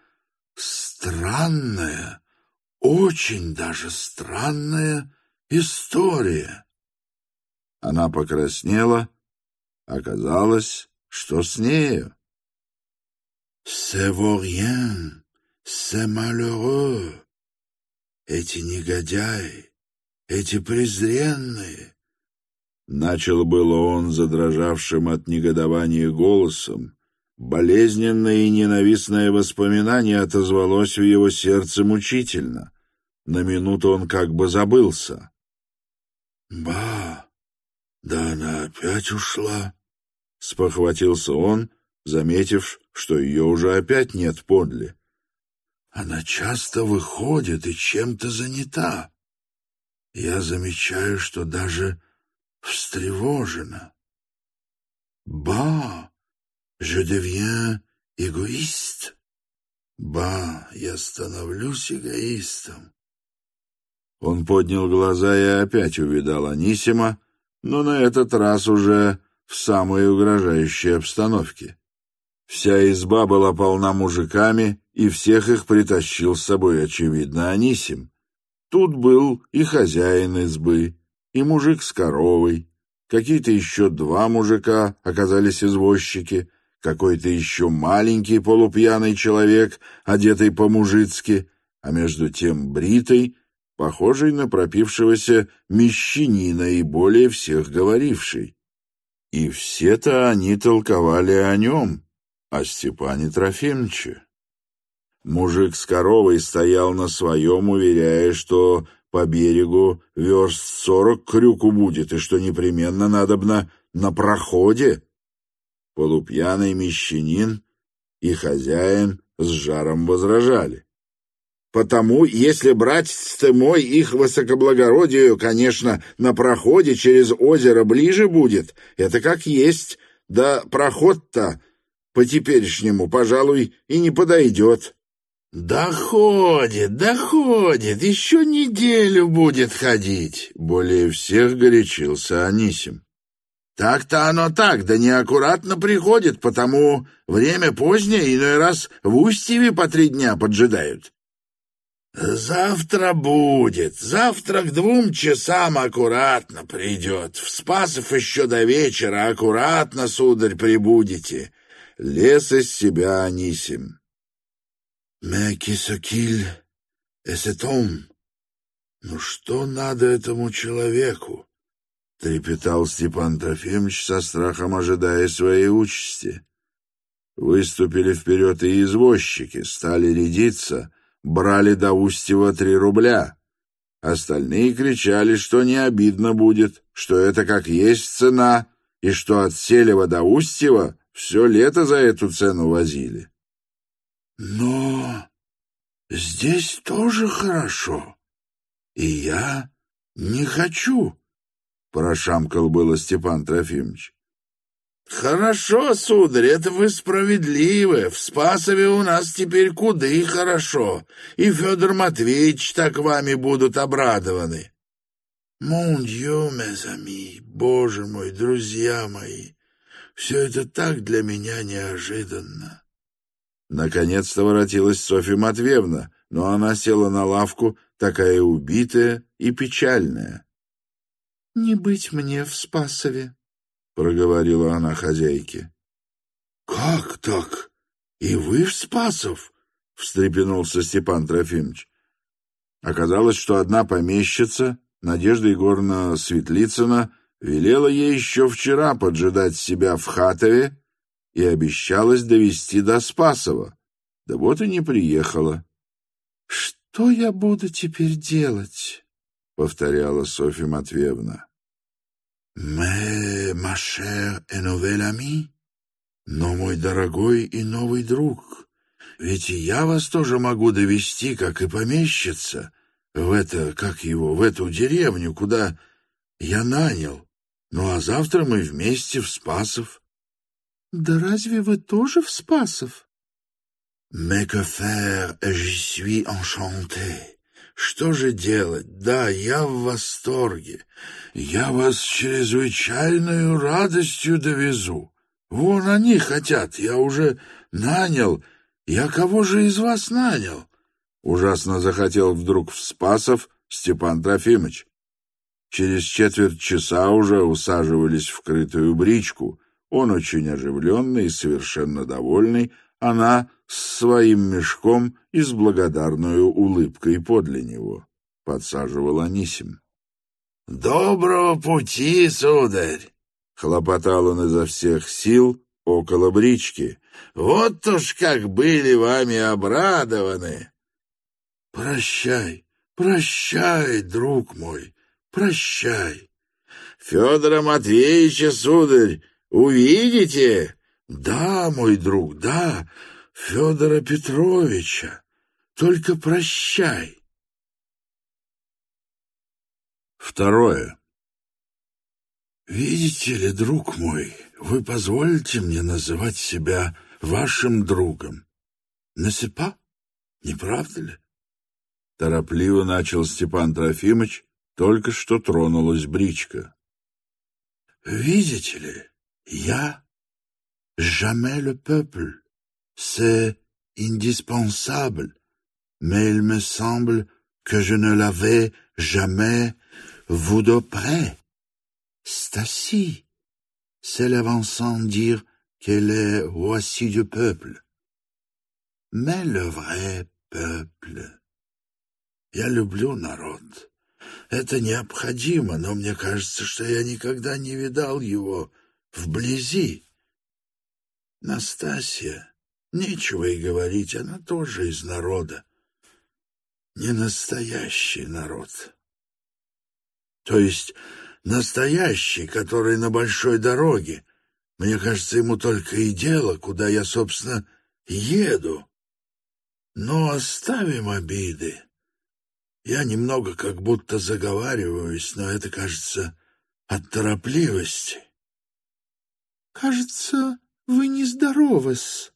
странная, очень даже странная история?» Она покраснела. Оказалось, что с нею. «C'est vaurien, c'est malheureux». Эти негодяи, эти презренные. Начал было он задрожавшим от негодования голосом. Болезненное и ненавистное воспоминание отозвалось в его сердце мучительно. На минуту он как бы забылся. «Ба, да она опять ушла», — спохватился он, заметив, что ее уже опять нет подле. «Она часто выходит и чем-то занята. Я замечаю, что даже встревожена. Ба, je deviens égoïste. Ба, я становлюсь эгоистом». Он поднял глаза и опять увидал Анисима, но на этот раз уже в самой угрожающей обстановке. Вся изба была полна мужиками, и всех их притащил с собой, очевидно, Анисим. Тут был и хозяин избы, и мужик с коровой, какие-то еще два мужика оказались извозчики, какой-то еще маленький полупьяный человек, одетый по-мужицки, а между тем бритый, похожий на пропившегося мещанина и более всех говоривший. И все-то они толковали о нем, о Степане Трофимовиче. Мужик с коровой стоял на своем, уверяя, что по берегу верст сорок к крюку будет, и что непременно надобно на проходе. Полупьяный мещанин и хозяин с жаром возражали. Потому, если братец ты мой, их высокоблагородию, конечно, на проходе через озеро ближе будет, это как есть, да проход-то по-теперешнему, пожалуй, и не подойдет. «Да ходит, да ходит, еще неделю будет ходить», — более всех горячился Анисим. «Так-то оно так, да неаккуратно приходит, потому время позднее, иной раз в Устьеве по три дня поджидают». «Завтра будет, завтра к двум часам аккуратно придет, в Спасов еще до вечера аккуратно, сударь, прибудете», — лез из себя Анисим. «Mais qui ce qu'il est cet homme? Ну что надо этому человеку?» — трепетал Степан Трофимович со страхом, ожидая своей участи. Выступили вперед и извозчики, стали рядиться, брали до Устьева три рубля. Остальные кричали, что не обидно будет, что это как есть цена, и что от Селева до Устьева все лето за эту цену возили. «Но здесь тоже хорошо, и я не хочу», — прошамкал было Степан Трофимович. «Хорошо, сударь, это вы справедливы. В Спасове у нас теперь куды хорошо, и Федор Матвеевич так вами будут обрадованы». «Mon Dieu, mes amis, боже мой, друзья мои, все это так для меня неожиданно». Наконец-то воротилась Софья Матвеевна, но она села на лавку, такая убитая и печальная. — Не быть мне в Спасове, — проговорила она хозяйке. — Как так? И вы в Спасов? — встрепенулся Степан Трофимович. Оказалось, что одна помещица, Надежда Егоровна Светлицына, велела ей еще вчера поджидать себя в Хатове и обещалась довести до Спасова. Да вот и не приехала. — Что я буду теперь делать? — повторяла Софья Матвеевна. — «Mais, ma chère et nouvelle amie, но мой дорогой и новый друг, ведь и я вас тоже могу довести, как и помещица, в это, как его, в эту деревню, куда я нанял. Ну а завтра мы вместе в Спасов». «Да разве вы тоже в Спасов?» «Mais que faire, je suis enchanté». «Что же делать? Да, я в восторге. Я вас с чрезвычайной радостью довезу. Вон они хотят, я уже нанял. Я кого же из вас нанял?» Ужасно захотел вдруг в Спасов Степан Трофимович. Через четверть часа уже усаживались в крытую бричку. Он очень оживленный и совершенно довольный, она с своим мешком и с благодарной улыбкой подле него. Подсаживал Анисим. «Доброго пути, сударь!» — хлопотал он изо всех сил около брички. «Вот уж как были вами обрадованы!» «Прощай, прощай, друг мой, прощай!» «Федора Матвеевича, сударь, увидите?» «Да, мой друг, да, Федора Петровича. Только прощай». Второе. «Видите ли, друг мой, вы позволите мне называть себя вашим другом? Не-ce pas? Не правда ли?» Торопливо начал Степан Трофимович, только что тронулась бричка. «Видите ли, я jamais le peuple. C'est indispensable, mais il me semble que je ne l'avais jamais vu de près. Stacy s'élève sans dire qu'elle est voici du peuple. Mais le vrai peuple... Я люблю народ. Это необходимо, но мне кажется, что я никогда не видал его вблизи. Настасья, нечего и говорить, она тоже из народа. Не настоящий народ. То есть настоящий, который на большой дороге. Мне кажется, ему только и дело, куда я, собственно, еду. Но оставим обиды. Я немного как будто заговариваюсь, но это, кажется, от торопливости. «Кажется, вы нездоровы-с».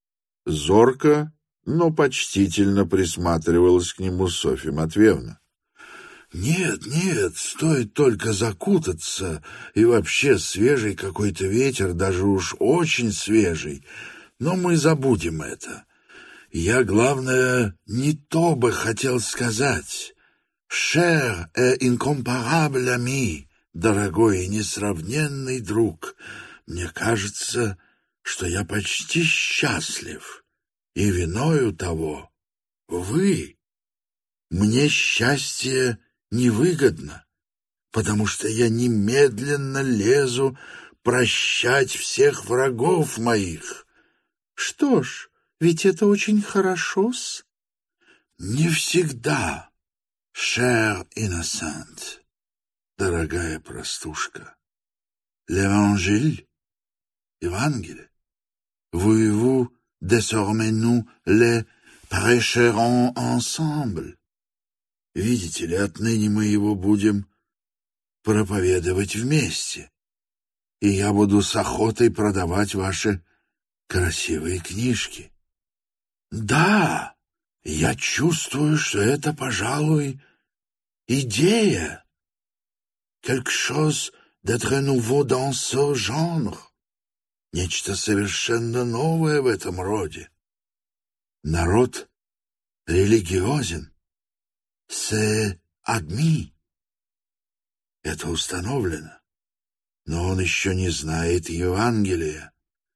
Зорко, но почтительно присматривалась к нему Софья Матвеевна. «Нет, нет, стоит только закутаться, и вообще свежий какой-то ветер, даже уж очень свежий, но мы забудем это. Я, главное, не то бы хотел сказать. Cher et incomparable ami, дорогой и несравненный друг, мне кажется, что я почти счастлив, и виною того вы. Мне счастье невыгодно, потому что я немедленно лезу прощать всех врагов моих. Что ж, ведь это очень хорошо-с. Не всегда, chère innocente, дорогая простушка. L'évangile, Евангелие. Voulez-vous désormais nous les prêcherons ensemble? Видите ли, отныне мы его будем проповедовать вместе, и я буду с охотой продавать ваши красивые книжки. Да, я чувствую, что это, пожалуй, идея. Quelque chose de très nouveau dans ce genre. Нечто совершенно новое в этом роде. Народ религиозен. C'est admis. Это установлено. Но он еще не знает Евангелия.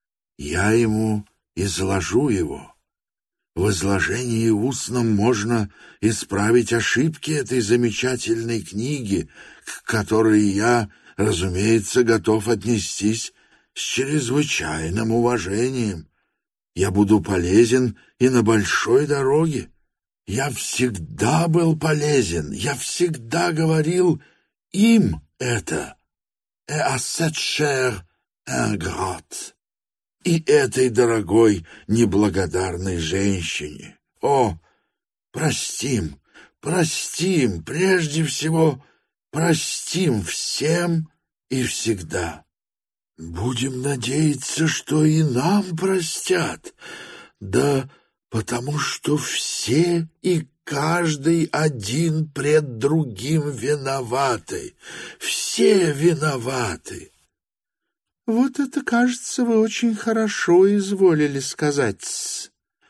Я ему изложу его. В изложении устном можно исправить ошибки этой замечательной книги, к которой я, разумеется, готов отнестись с чрезвычайным уважением. Я буду полезен и на большой дороге. Я всегда был полезен, я всегда говорил им это. «Et à cette chère ingrate». И этой дорогой, неблагодарной женщине. О, простим, простим, прежде всего простим всем и всегда. Будем надеяться, что и нам простят, да потому что все и каждый один пред другим виноваты, все виноваты. Вот это, кажется, вы очень хорошо изволили сказать.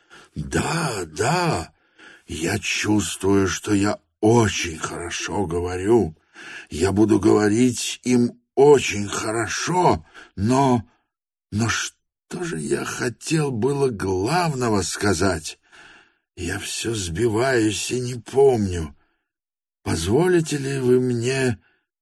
Да, да, я чувствую, что я очень хорошо говорю. Я буду говорить им очень хорошо, но... Но что же я хотел было главного сказать? Я все сбиваюсь и не помню. Позволите ли вы мне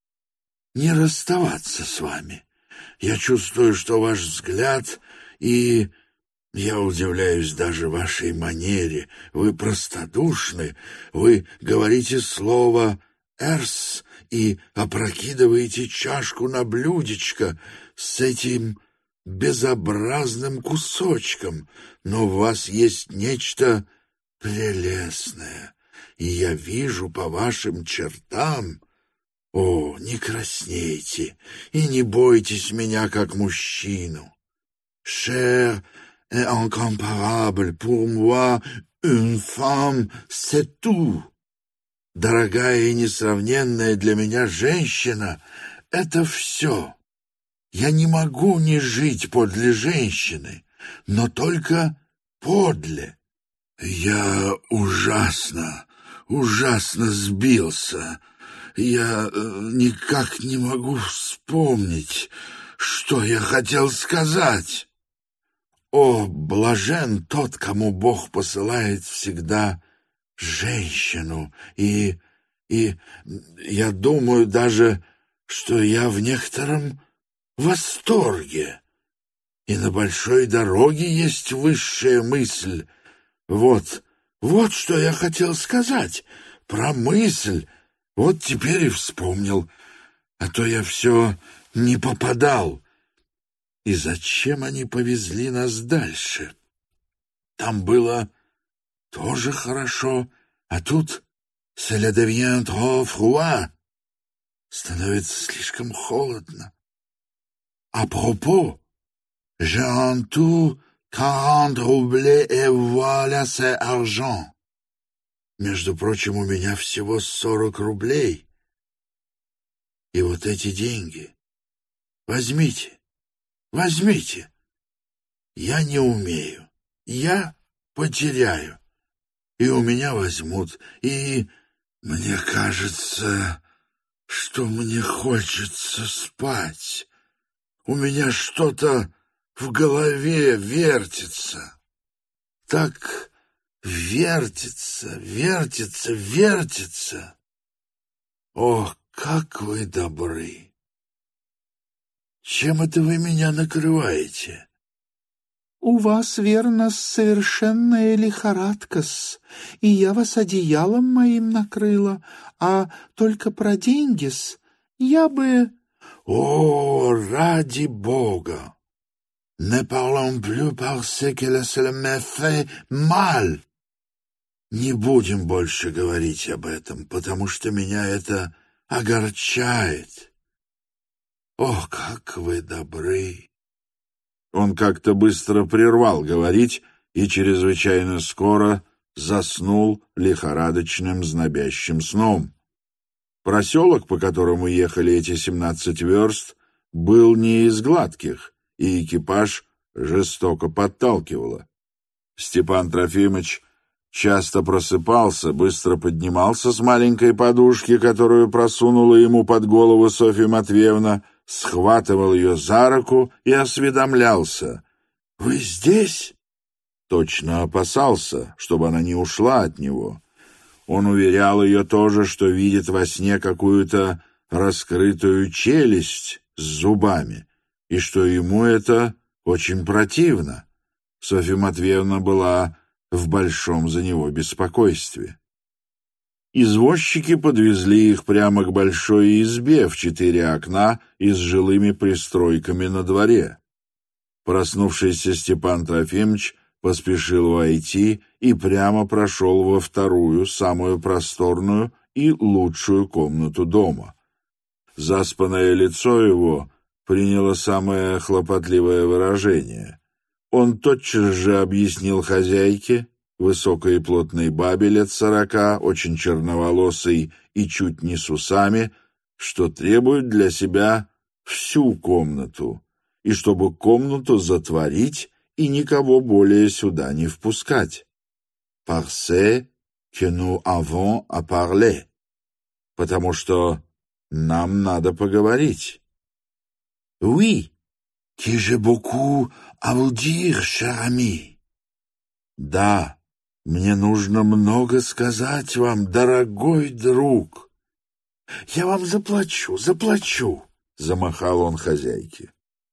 не расставаться с вами? Я чувствую, что ваш взгляд, и я удивляюсь даже вашей манере. Вы простодушны, вы говорите слово «эрс» и опрокидываете чашку на блюдечко с этим безобразным кусочком, но в вас есть нечто прелестное, и я вижу по вашим чертам... О, не краснейте и не бойтесь меня как мужчину. Cher et incomparable, pour moi, une femme, c'est tout. Дорогая и несравненная для меня женщина — это все. Я не могу не жить подле женщины, но только подле. Я ужасно, ужасно сбился. Я никак не могу вспомнить, что я хотел сказать. О, блажен тот, кому Бог посылает всегда женщину, и, и я думаю даже, что я в некотором восторге. И на большой дороге есть высшая мысль. Вот, вот что я хотел сказать про мысль. Вот теперь и вспомнил, а то я все не попадал. И зачем они повезли нас дальше? Там было тоже хорошо, а тут «cela devient trop froid» становится слишком холодно. А пропos, j'ai en tout quarante roublés et voilà c'est argent. Между прочим, у меня всего сорок рублей. И вот эти деньги. Возьмите, возьмите. Я не умею. Я потеряю. И у меня возьмут. И мне кажется, что мне хочется спать. У меня что-то в голове вертится. Так вертится, вертится, вертится. Ох, как вы добры! Чем это вы меня накрываете? У вас, верно, совершенная лихорадка-с, и я вас одеялом моим накрыла, а только про деньги-с я бы... О, ради Бога! Ne parlons plus parce que cela me fait mal. Не будем больше говорить об этом, потому что меня это огорчает. О, как вы добры! Он как-то быстро прервал говорить и чрезвычайно скоро заснул лихорадочным знобящим сном. Проселок, по которому ехали эти семнадцать верст, был не из гладких, и экипаж жестоко подталкивало. Степан Трофимыч часто просыпался, быстро поднимался с маленькой подушки, которую просунула ему под голову Софья Матвеевна, схватывал ее за руку и осведомлялся. «Вы здесь?» Точно опасался, чтобы она не ушла от него. Он уверял ее тоже, что видит во сне какую-то раскрытую челюсть с зубами, и что ему это очень противно. Софья Матвеевна была в большом за него беспокойстве. Извозчики подвезли их прямо к большой избе в четыре окна и с жилыми пристройками на дворе. Проснувшийся Степан Трофимович поспешил войти и прямо прошел во вторую, самую просторную и лучшую комнату дома. Заспанное лицо его приняло самое хлопотливое выражение. Он тотчас же объяснил хозяйке, высокой и плотной бабе лет сорока, очень черноволосой и чуть не с усами, что требует для себя всю комнату, и чтобы комнату затворить и никого более сюда не впускать. «Parce que nous avons à parler», потому что нам надо поговорить. «Oui, que j'ai beaucoup à vous dire, cher ami». «Да, мне нужно много сказать вам, дорогой друг». «Я вам заплачу, заплачу», — замахал он хозяйке.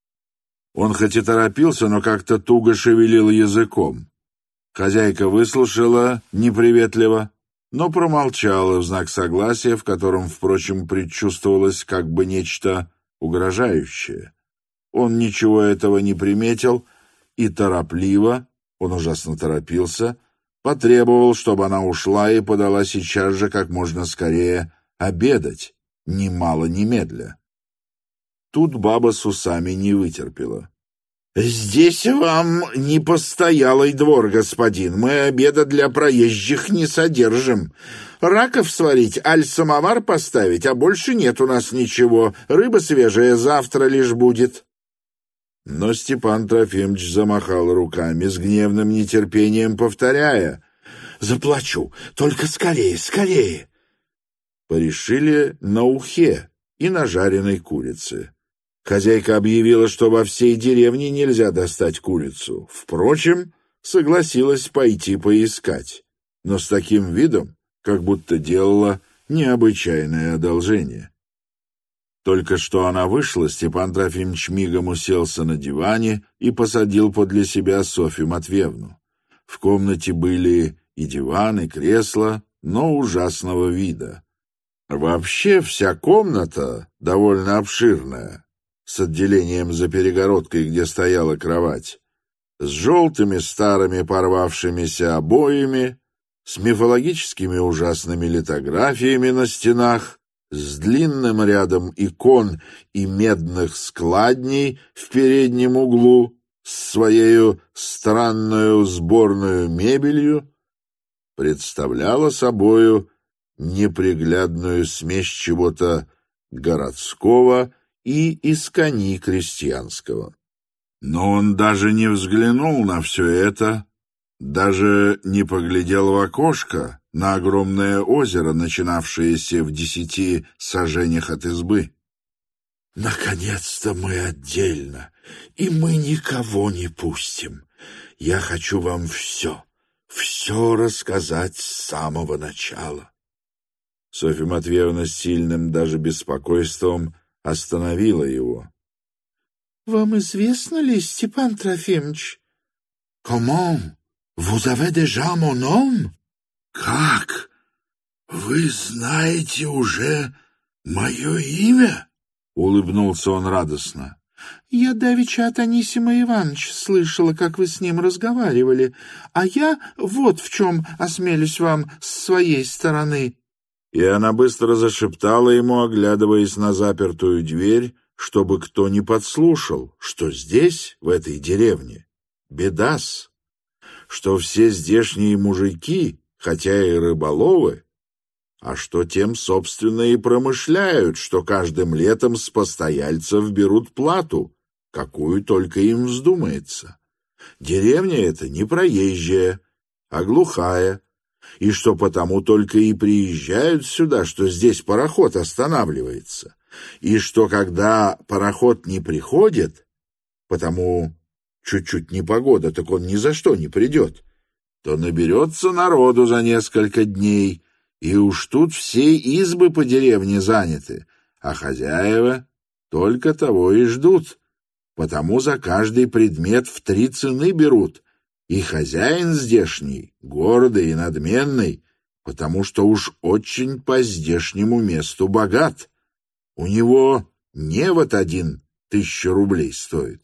Он хоть и торопился, но как-то туго шевелил языком. Хозяйка выслушала неприветливо, но промолчала в знак согласия, в котором, впрочем, предчувствовалось как бы нечто угрожающее. Он ничего этого не приметил и торопливо, он ужасно торопился, потребовал, чтобы она ушла и подала сейчас же как можно скорее обедать, ни мало ни медля. Тут баба с усами не вытерпела. «Здесь вам не постоялый двор, господин. Мы обеда для проезжих не содержим. Раков сварить, аль самовар поставить, а больше нет у нас ничего. Рыба свежая завтра лишь будет». Но Степан Трофимович замахал руками с гневным нетерпением, повторяя: «Заплачу, только скорее, скорее!» Порешили на ухе и на жареной курице. Хозяйка объявила, что во всей деревне нельзя достать курицу. Впрочем, согласилась пойти поискать, но с таким видом, как будто делала необычайное одолжение. Только что она вышла, Степан Трофимович мигом уселся на диване и посадил подле себя Софью Матвеевну. В комнате были и диван, и кресло, но ужасного вида. Вообще вся комната довольно обширная, с отделением за перегородкой, где стояла кровать, с желтыми старыми порвавшимися обоями, с мифологическими ужасными литографиями на стенах, с длинным рядом икон и медных складней в переднем углу, с своею странную сборную мебелью, представляла собою неприглядную смесь чего-то городского и искони крестьянского. Но он даже не взглянул на все это, даже не поглядел в окошко на огромное озеро, начинавшееся в десяти саженях от избы. «Наконец-то мы отдельно, и мы никого не пустим. Я хочу вам все, все рассказать с самого начала». Софья Матвеевна с сильным даже беспокойством остановила его. «Вам известно ли, Степан Трофимович?» «Comment? Vous avez déjà mon nom?» «Как? Вы знаете уже мое имя?» — улыбнулся он радостно. «Я давеча от Анисима Ивановича слышала, как вы с ним разговаривали, а я вот в чем осмелюсь вам с своей стороны». И она быстро зашептала ему, оглядываясь на запертую дверь, чтобы кто не подслушал, что здесь, в этой деревне, беда-с, что все здешние мужики, хотя и рыболовы, а что тем, собственно, и промышляют, что каждым летом с постояльцев берут плату, какую только им вздумается. Деревня эта не проезжая, а глухая, и что потому только и приезжают сюда, что здесь пароход останавливается, и что когда пароход не приходит, потому чуть-чуть непогода, так он ни за что не придет, то наберется народу за несколько дней, и уж тут все избы по деревне заняты, а хозяева только того и ждут, потому за каждый предмет в три цены берут, и хозяин здешний, гордый и надменный, потому что уж очень по здешнему месту богат. У него невод один тысячу рублей стоит.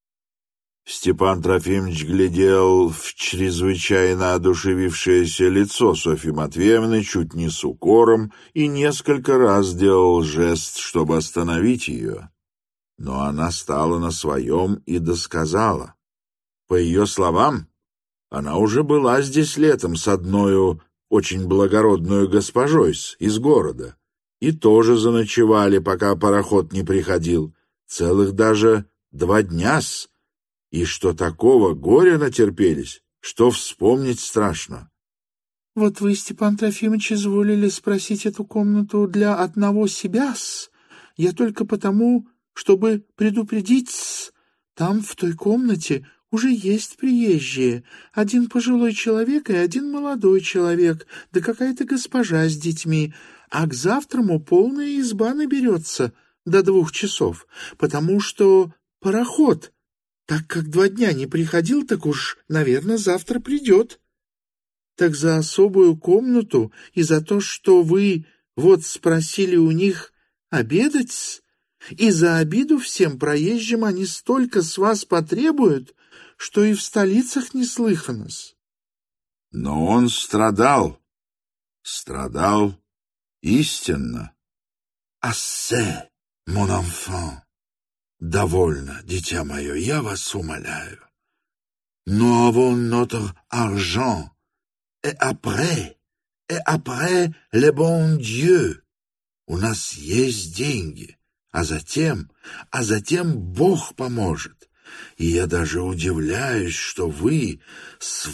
Степан Трофимович глядел в чрезвычайно одушевившееся лицо Софьи Матвеевны чуть не с укором и несколько раз делал жест, чтобы остановить ее. Но она стала на своем и досказала. По ее словам, она уже была здесь летом с одною очень благородную госпожой из города, и тоже заночевали, пока пароход не приходил, целых даже два дня-с, и что такого горя натерпелись, что вспомнить страшно. — Вот вы, Степан Трофимович, изволили спросить эту комнату для одного себя-с. Я только потому, чтобы предупредить-с. Там, в той комнате, уже есть приезжие. Один пожилой человек и один молодой человек, да какая-то госпожа с детьми. А к завтраму полная изба наберется до двух часов, потому что пароход, так как два дня не приходил, так уж, наверное, завтра придет. Так за особую комнату и за то, что вы вот спросили у них обедать, и за обиду всем проезжим они столько с вас потребуют, что и в столицах не слыхано-с. Но он страдал, страдал истинно. «Assez, mon enfant! Довольно, дитя мое, я вас умоляю. Nous avons notre argent, et après, et après, le bon Dieu. У нас есть деньги, а затем, а затем Бог поможет. и я даже удивляюсь, что вы с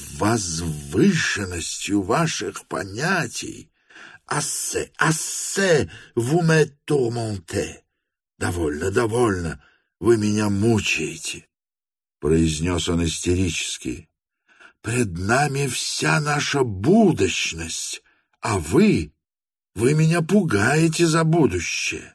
возвышенностью ваших понятий «Assez, assez, vous me tourmentez». «Довольно, довольно, вы меня мучаете», — произнес он истерически. «Пред нами вся наша будущность, а вы, вы меня пугаете за будущее».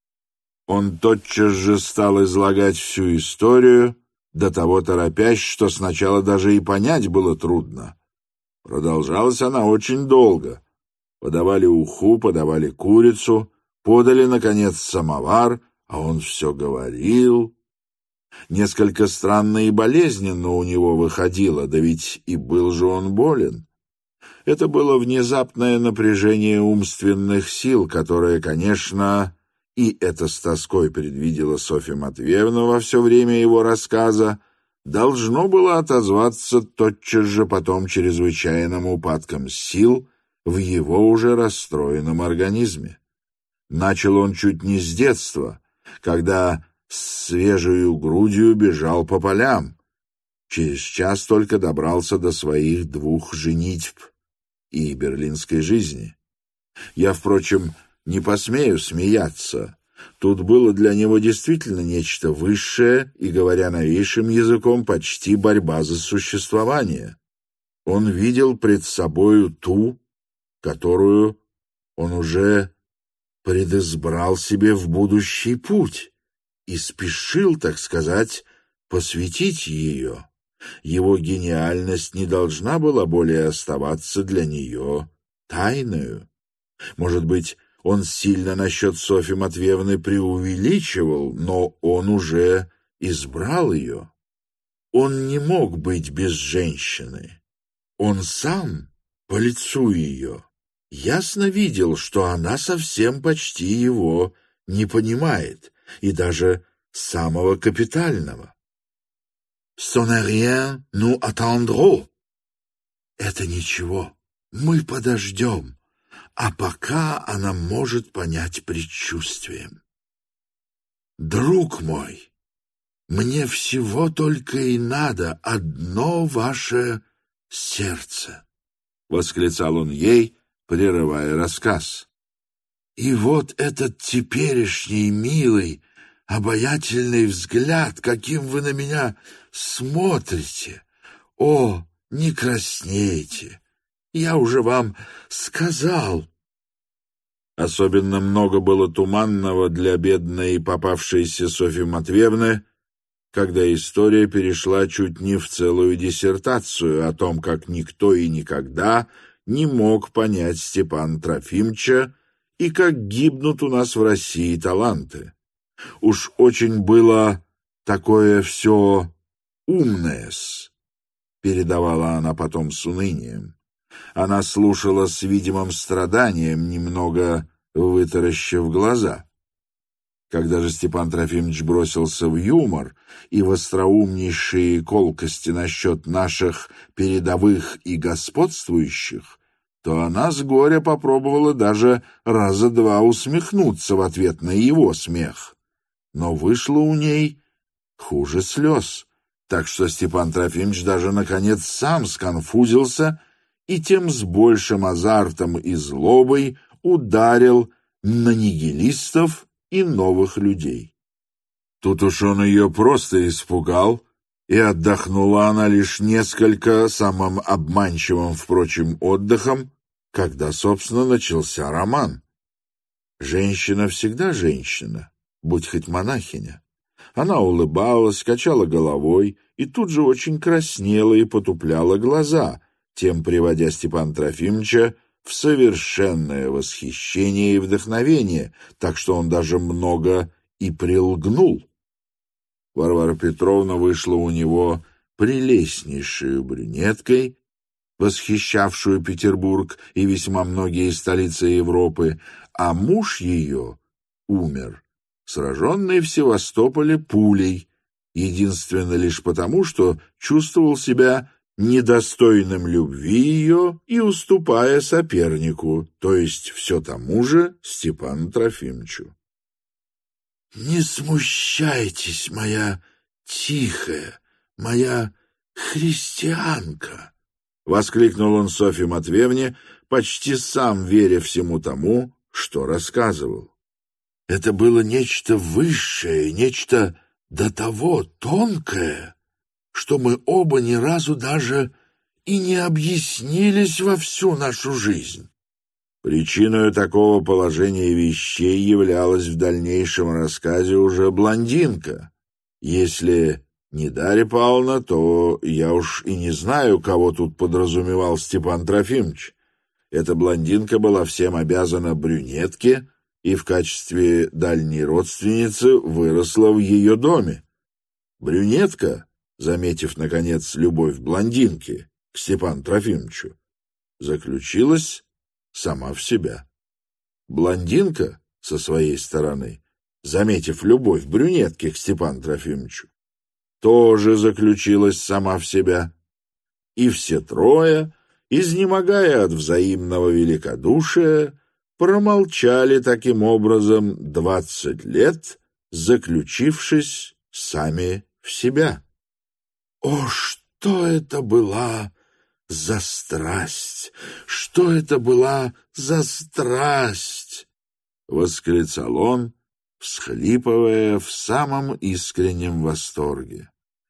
Он тотчас же стал излагать всю историю, до того торопясь, что сначала даже и понять было трудно. Продолжалась она очень долго. Подавали уху, подавали курицу, подали, наконец, самовар, а он все говорил. Несколько странно и болезненно у него выходило, да ведь и был же он болен. Это было внезапное напряжение умственных сил, которое, конечно, и это с тоской предвидела Софья Матвеевна во все время его рассказа, должно было отозваться тотчас же потом чрезвычайным упадком сил в его уже расстроенном организме. Начал он чуть не с детства, когда с свежею грудью бежал по полям. Через час только добрался до своих двух женитьб и берлинской жизни. Я, впрочем, не посмею смеяться. Тут было для него действительно нечто высшее и, говоря новейшим языком, почти борьба за существование. Он видел пред собою ту, которую он уже предизбрал себе в будущий путь и спешил, так сказать, посвятить ее. Его гениальность не должна была более оставаться для нее тайною. Может быть, он сильно насчет Софьи Матвеевны преувеличивал, но он уже избрал ее. Он не мог быть без женщины. Он сам, по лицу ее, ясно видел, что она совсем почти его не понимает, и даже самого капитального. «Ce n'est rien, nous attendrons». «Это ничего, мы подождем». А пока она может понять предчувствием. Друг мой, мне всего только и надо одно ваше сердце, — восклицал он ей, прерывая рассказ. И вот этот теперешний милый, обаятельный взгляд, каким вы на меня смотрите. О, не краснейте! Я уже вам сказал. Особенно много было туманного для бедной попавшейся Софьи Матвеевны, когда история перешла чуть не в целую диссертацию о том, как никто и никогда не мог понять Степана Трофимовича и как гибнут у нас в России таланты. Уж очень было такое все умное-с, передавала она потом с унынием. Она слушала с видимым страданием, немного вытаращив глаза. Когда же Степан Трофимович бросился в юмор и в остроумнейшие колкости насчет наших передовых и господствующих, то она с горя попробовала даже раза два усмехнуться в ответ на его смех. Но вышло у ней хуже слез, так что Степан Трофимович даже, наконец, сам сконфузился и тем с большим азартом и злобой ударил на нигилистов и новых людей. Тут уж он ее просто испугал, и отдохнула она лишь несколько, самым обманчивым, впрочем, отдыхом, когда, собственно, начался роман. Женщина всегда женщина, будь хоть монахиня. Она улыбалась, качала головой и тут же очень краснела и потупляла глаза, тем приводя Степана Трофимовича в совершенное восхищение и вдохновение, так что он даже много и прилгнул. Варвара Петровна вышла у него прелестнейшей брюнеткой, восхищавшую Петербург и весьма многие столицы Европы, а муж ее умер, сраженный в Севастополе пулей, единственно лишь потому, что чувствовал себя недостойным любви ее и уступая сопернику, то есть все тому же Степану Трофимовичу. «Не смущайтесь, моя тихая, моя христианка!» — воскликнул он Софье Матвеевне, почти сам веря всему тому, что рассказывал. Это было нечто высшее, нечто до того тонкое, что мы оба ни разу даже и не объяснились во всю нашу жизнь. Причиной такого положения вещей являлась в дальнейшем рассказе уже блондинка. Если не Дарья Павловна, то я уж и не знаю, кого тут подразумевал Степан Трофимович. Эта блондинка была всем обязана брюнетке и в качестве дальней родственницы выросла в ее доме. Брюнетка, заметив, наконец, любовь блондинки к Степану Трофимовичу, заключилась сама в себя. Блондинка, со своей стороны, заметив любовь брюнетки к Степану Трофимовичу, тоже заключилась сама в себя. И все трое, изнемогая от взаимного великодушия, промолчали таким образом двадцать лет, заключившись сами в себя. О, что это была за страсть! Что это была за страсть! — восклицал он, всхлипывая в самом искреннем восторге.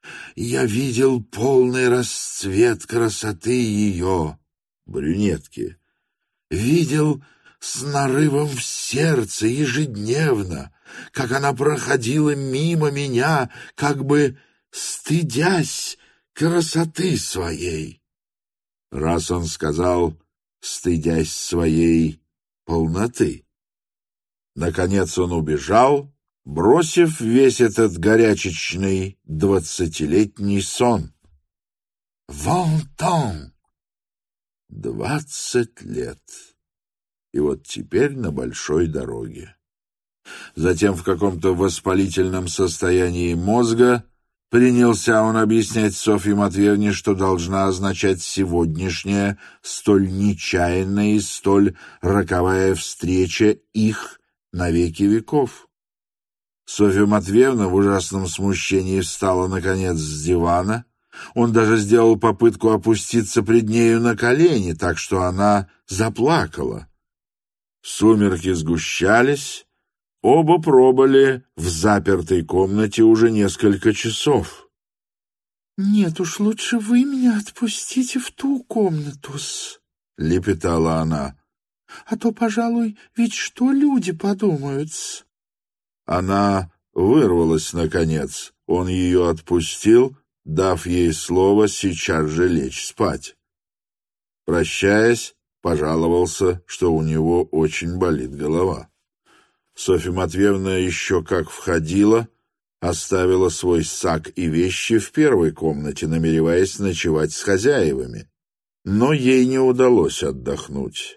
Я видел полный расцвет красоты ее, брюнетки. Видел с нарывом в сердце ежедневно, как она проходила мимо меня, как бы стыдясь красоты своей. Раз он сказал, стыдясь своей полноты. Наконец он убежал, бросив весь этот горячечный двадцатилетний сон. «Вон-тон!» Двадцать лет. И вот теперь на большой дороге. Затем в каком-то воспалительном состоянии мозга принялся он объяснять Софье Матвеевне, что должна означать сегодняшняя столь нечаянная и столь роковая встреча их на веки веков. Софья Матвеевна в ужасном смущении встала, наконец, с дивана. Он даже сделал попытку опуститься пред нею на колени, так что она заплакала. Сумерки сгущались, оба пробыли в запертой комнате уже несколько часов. — Нет уж, лучше вы меня отпустите в ту комнату-с, — лепетала она. — А то, пожалуй, ведь что люди подумают-с. Она вырвалась, наконец. Он ее отпустил, дав ей слово сейчас же лечь спать. Прощаясь, пожаловался, что у него очень болит голова. Софья Матвеевна еще как входила, оставила свой сак и вещи в первой комнате, намереваясь ночевать с хозяевами. Но ей не удалось отдохнуть.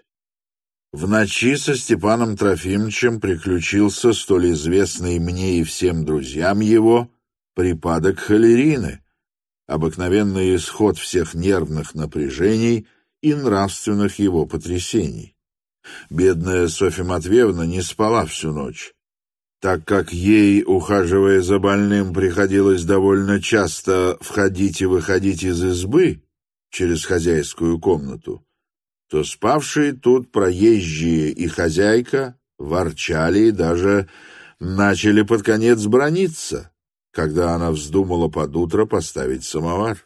В ночи со Степаном Трофимовичем приключился столь известный мне и всем друзьям его припадок холерины, обыкновенный исход всех нервных напряжений и нравственных его потрясений. Бедная Софья Матвеевна не спала всю ночь, так как ей, ухаживая за больным, приходилось довольно часто входить и выходить из избы через хозяйскую комнату, то спавшие тут проезжие и хозяйка ворчали и даже начали под конец браниться, когда она вздумала под утро поставить самовар.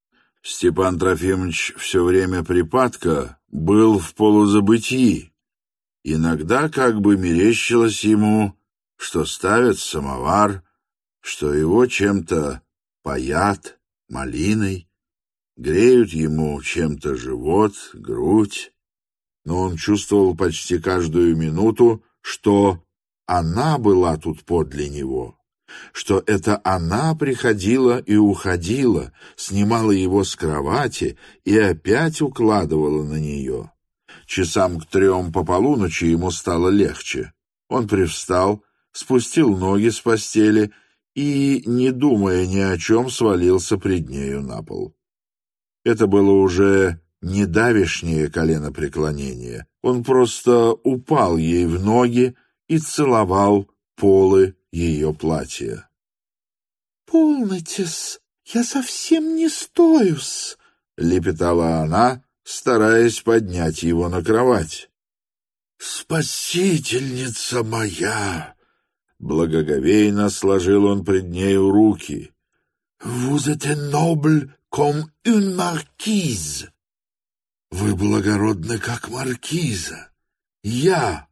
Степан Трофимович все время припадка был в полузабытии. Иногда как бы мерещилось ему, что ставят самовар, что его чем-то паят, малиной, греют ему чем-то живот, грудь. Но он чувствовал почти каждую минуту, что она была тут подле него, что это она приходила и уходила, снимала его с кровати и опять укладывала на нее. Часам к трем по полуночи ему стало легче. Он привстал, спустил ноги с постели и, не думая ни о чем, свалился пред нею на пол. Это было уже не давешнее коленопреклонение. Он просто упал ей в ноги и целовал полы ее платья. полноте-с, я совсем не стою-с, — лепетала она, стараясь поднять его на кровать. «Спасительница моя!» Благоговейно сложил он пред нею руки. «Vous êtes noble comme une marquise!» «Вы благородны, как маркиза! Я,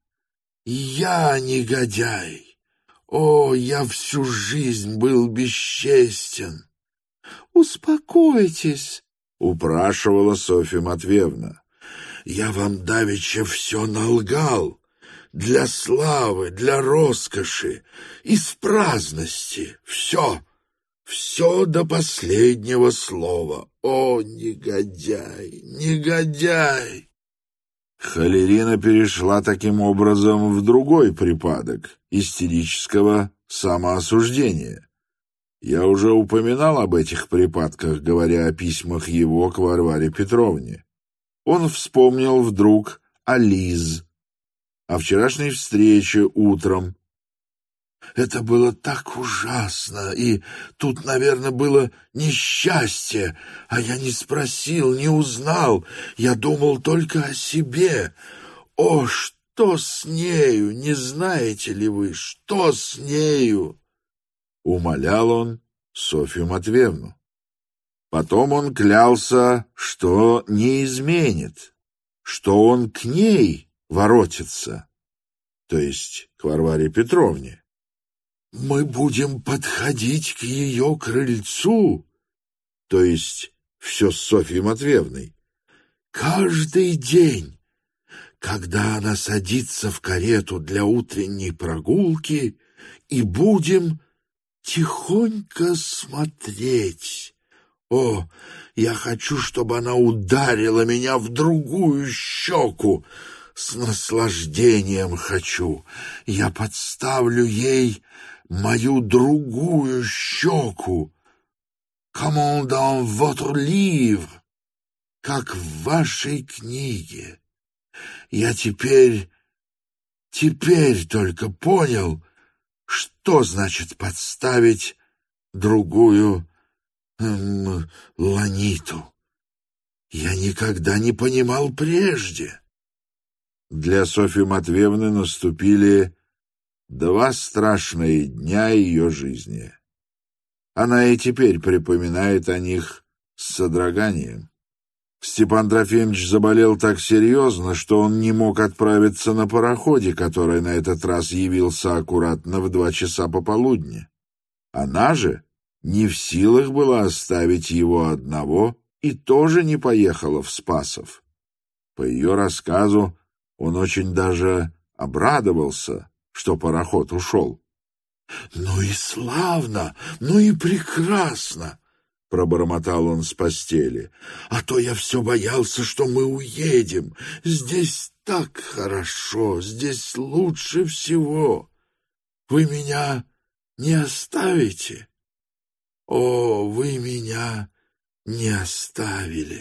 я негодяй! О, я всю жизнь был бесчестен!» «Успокойтесь!» — упрашивала Софья Матвеевна. «Я вам давеча все налгал. Для славы, для роскоши, из праздности. Все, все до последнего слова. О, негодяй, негодяй!» Холерина перешла таким образом в другой припадок истерического самоосуждения. Я уже упоминал об этих припадках, говоря о письмах его к Варваре Петровне. Он вспомнил вдруг о Лиз, о вчерашней встрече утром. «Это было так ужасно, и тут, наверное, было несчастье, а я не спросил, не узнал, я думал только о себе. О, что с нею, не знаете ли вы, что с нею?» Умолял он Софью Матвеевну. Потом он клялся, что не изменит, что он к ней воротится, то есть к Варваре Петровне. «Мы будем подходить к ее крыльцу», то есть все с Софьей Матвеевной, «каждый день, когда она садится в карету для утренней прогулки, и будем тихонько смотреть. О, я хочу, чтобы она ударила меня в другую щеку. С наслаждением хочу. Я подставлю ей мою другую щеку. Comme dans votre livre, как в вашей книге. Я теперь, теперь только понял, что значит подставить другую эм, Ланиту. Я никогда не понимал прежде». Для Софьи Матвеевны наступили два страшные дня ее жизни. Она и теперь припоминает о них с содроганием. Степан Трофимович заболел так серьезно, что он не мог отправиться на пароходе, который на этот раз явился аккуратно в два часа пополудни. Она же не в силах была оставить его одного и тоже не поехала в Спасов. По ее рассказу, он очень даже обрадовался, что пароход ушел. «Ну и славно, ну и прекрасно!» — пробормотал он с постели. «А то я все боялся, что мы уедем. Здесь так хорошо, здесь лучше всего. Вы меня не оставите? О, вы меня не оставили!»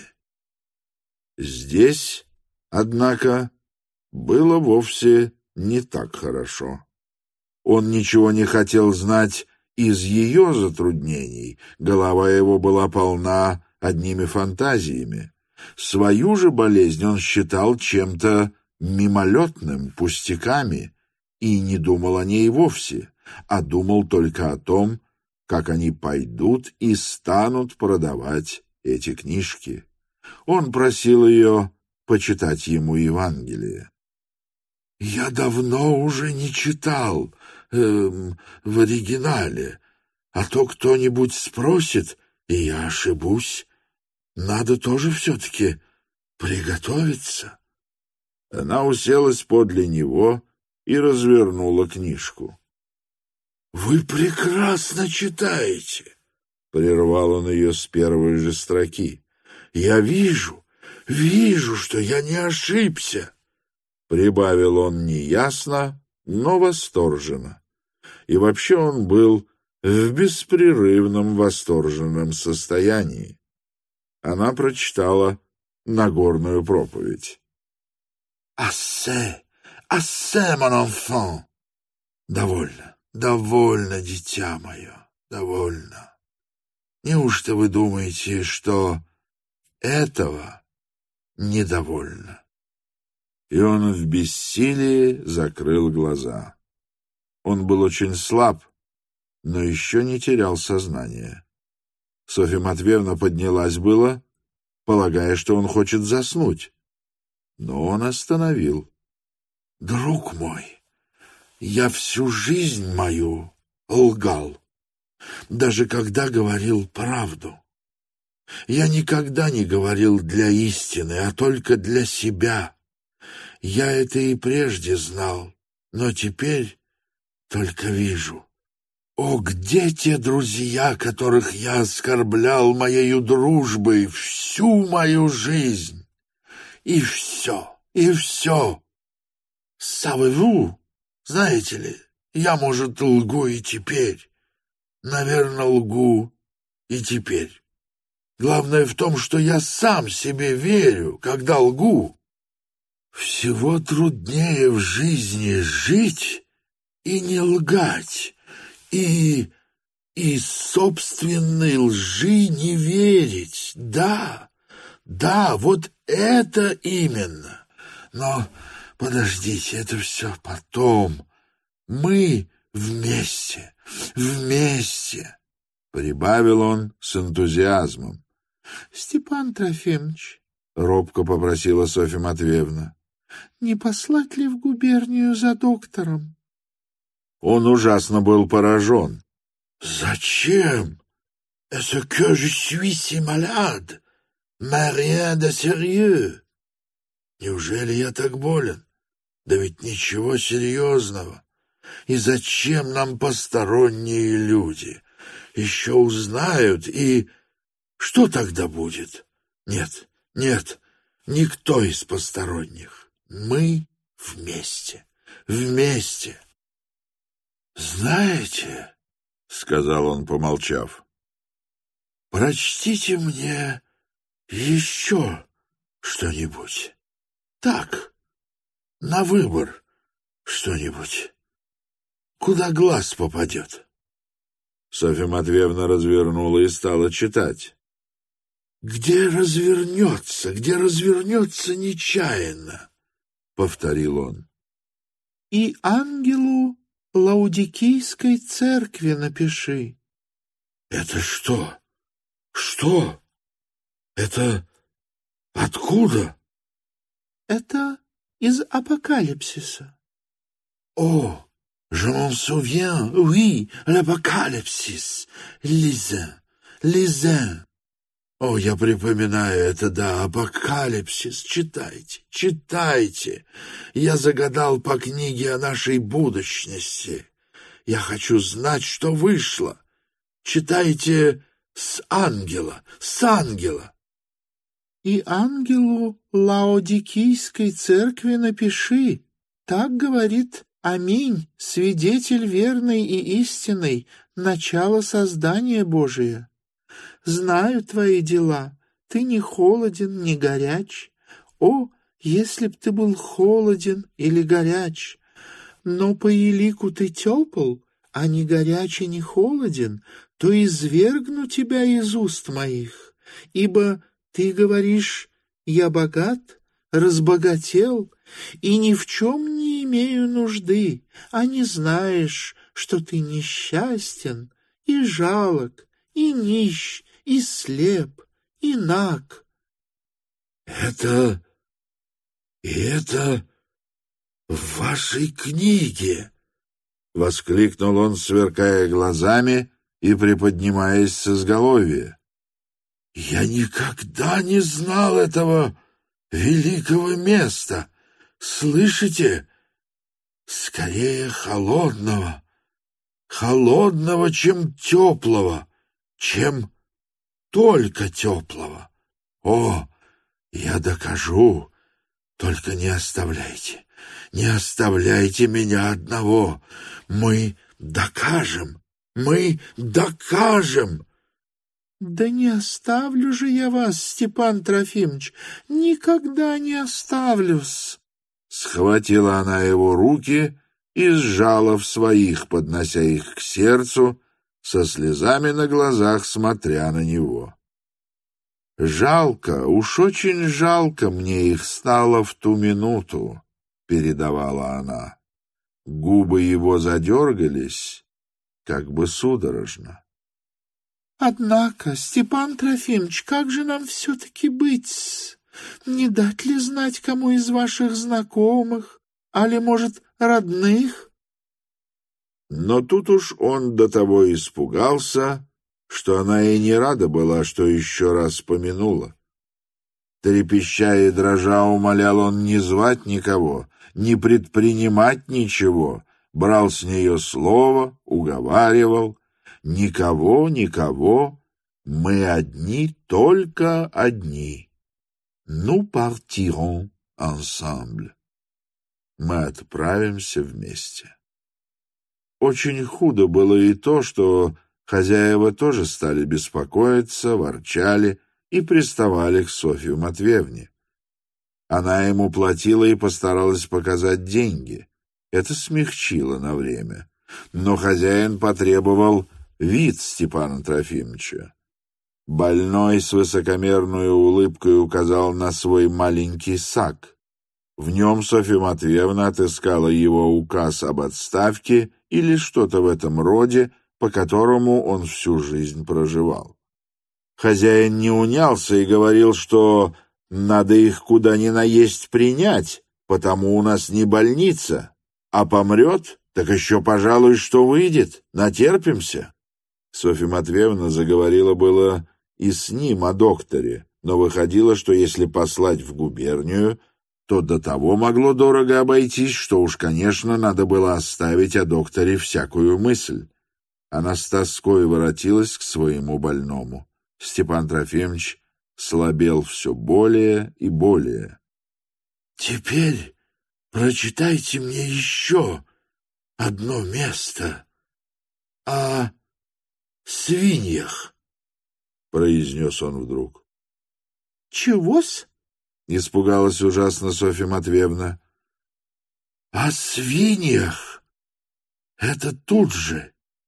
Здесь, однако, было вовсе не так хорошо. Он ничего не хотел знать из ее затруднений, голова его была полна одними фантазиями. Свою же болезнь он считал чем-то мимолетным, пустяками, и не думал о ней вовсе, а думал только о том, как они пойдут и станут продавать эти книжки. Он просил ее почитать ему Евангелие. «Я давно уже не читал эм, в оригинале, а то кто-нибудь спросит, и я ошибусь. Надо тоже все-таки приготовиться». Она уселась подле него и развернула книжку. «Вы прекрасно читаете», — прервал он ее с первой же строки. «Я вижу, вижу, что я не ошибся», — прибавил он неясно, но восторженно. И вообще он был в беспрерывном восторженном состоянии. Она прочитала Нагорную проповедь. «Assez, assez, mon enfant!» «Довольно, довольно, дитя мое!» довольно. Неужто вы думаете, что этого недовольно?» И он в бессилии закрыл глаза. Он был очень слаб, но еще не терял сознание. Софья Матвеевна поднялась было, полагая, что он хочет заснуть, но он остановил. «Друг мой, я всю жизнь мою лгал, даже когда говорил правду. Я никогда не говорил для истины, а только для себя. Я это и прежде знал, но теперь только вижу. О, где те друзья, которых я оскорблял моею дружбой всю мою жизнь? И все, и все. Savez-vous, знаете ли, я, может, лгу и теперь. Наверное, лгу и теперь. Главное в том, что я сам себе верю, когда лгу. Всего труднее в жизни жить и не лгать, и, и собственной лжи не верить. Да, да, вот это именно. Но подождите, это все потом. Мы вместе, вместе, — прибавил он с энтузиазмом. — Степан Трофимович, — робко попросила Софья Матвеевна, — не послать ли в губернию за доктором? Он ужасно был поражен. — Зачем? Est-ce que je suis si malade? Mais rien de sérieux. Неужели я так болен? Да ведь ничего серьезного. И зачем нам посторонние люди? Еще узнают, и... Что тогда будет? Нет, нет, никто из посторонних. Мы вместе, вместе. «Знаете, — сказал он, помолчав, — прочтите мне еще что-нибудь. Так, на выбор что-нибудь. Куда глаз попадет?» Софья Матвеевна развернула и стала читать. «Где развернется, где развернется нечаянно», — повторил он. «И ангелу Лаудикийской церкви напиши». «Это что? Что? Это откуда?» «Это из Апокалипсиса». «О, je m'en souviens, oui, l'Apocalypse, Lisez, Lisez». «О, я припоминаю это, да, Апокалипсис, читайте, читайте. Я загадал по книге о нашей будущности. Я хочу знать, что вышло. Читайте с ангела, с ангела». «И ангелу Лаодикийской церкви напиши, так говорит Аминь, свидетель верный и истинный, начало создания Божия. Знаю твои дела, ты не холоден, не горяч. О, если б ты был холоден или горяч! Но по елику ты тепл, а не горяч и не холоден, то извергну тебя из уст моих. Ибо ты говоришь: я богат, разбогател, и ни в чем не имею нужды, а не знаешь, что ты несчастен и жалок, и нищ, и слеп, и наг». «Это... это в вашей книге!» — воскликнул он, сверкая глазами и приподнимаясь с изголовья. «Я никогда не знал этого великого места. Слышите? Скорее холодного, холодного, чем теплого, чем только теплого. О, я докажу, только не оставляйте, не оставляйте меня одного. Мы докажем, мы докажем». «Да не оставлю же я вас, Степан Трофимович, никогда не оставлю-с». Схватила она его руки и сжала в своих, поднося их к сердцу, со слезами на глазах смотря на него. «Жалко, уж очень жалко мне их стало в ту минуту», — передавала она. Губы его задергались, как бы судорожно. «Однако, Степан Трофимович, как же нам все-таки быть? Не дать ли знать кому из ваших знакомых, али, может, родных?» Но тут уж он до того испугался, что она и не рада была, что еще раз помянула. Трепеща и дрожа умолял он не звать никого, не предпринимать ничего, брал с нее слово, уговаривал. «Никого, никого, мы одни, только одни. Nous partirons ensemble. Мы отправимся вместе». Очень худо было и то, что хозяева тоже стали беспокоиться, ворчали и приставали к Софье Матвеевне. Она ему платила и постаралась показать деньги. Это смягчило на время. Но хозяин потребовал вид Степана Трофимовича. Больной с высокомерной улыбкой указал на свой маленький сак. В нем Софья Матвеевна отыскала его указ об отставке или что-то в этом роде, по которому он всю жизнь проживал. Хозяин не унялся и говорил, что надо их куда ни наесть принять, потому у нас не больница, а помрет, так еще, пожалуй, что выйдет, натерпимся. Софья Матвеевна заговорила было и с ним о докторе, но выходило, что если послать в губернию, то до того могло дорого обойтись, что уж, конечно, надо было оставить о докторе всякую мысль. Она с тоской воротилась к своему больному. Степан Трофимович слабел все более и более. «Теперь прочитайте мне еще одно место о свиньях», — произнес он вдруг. «Чего-с?» — испугалась ужасно Софья Матвеевна. «О свиньях. Это тут же.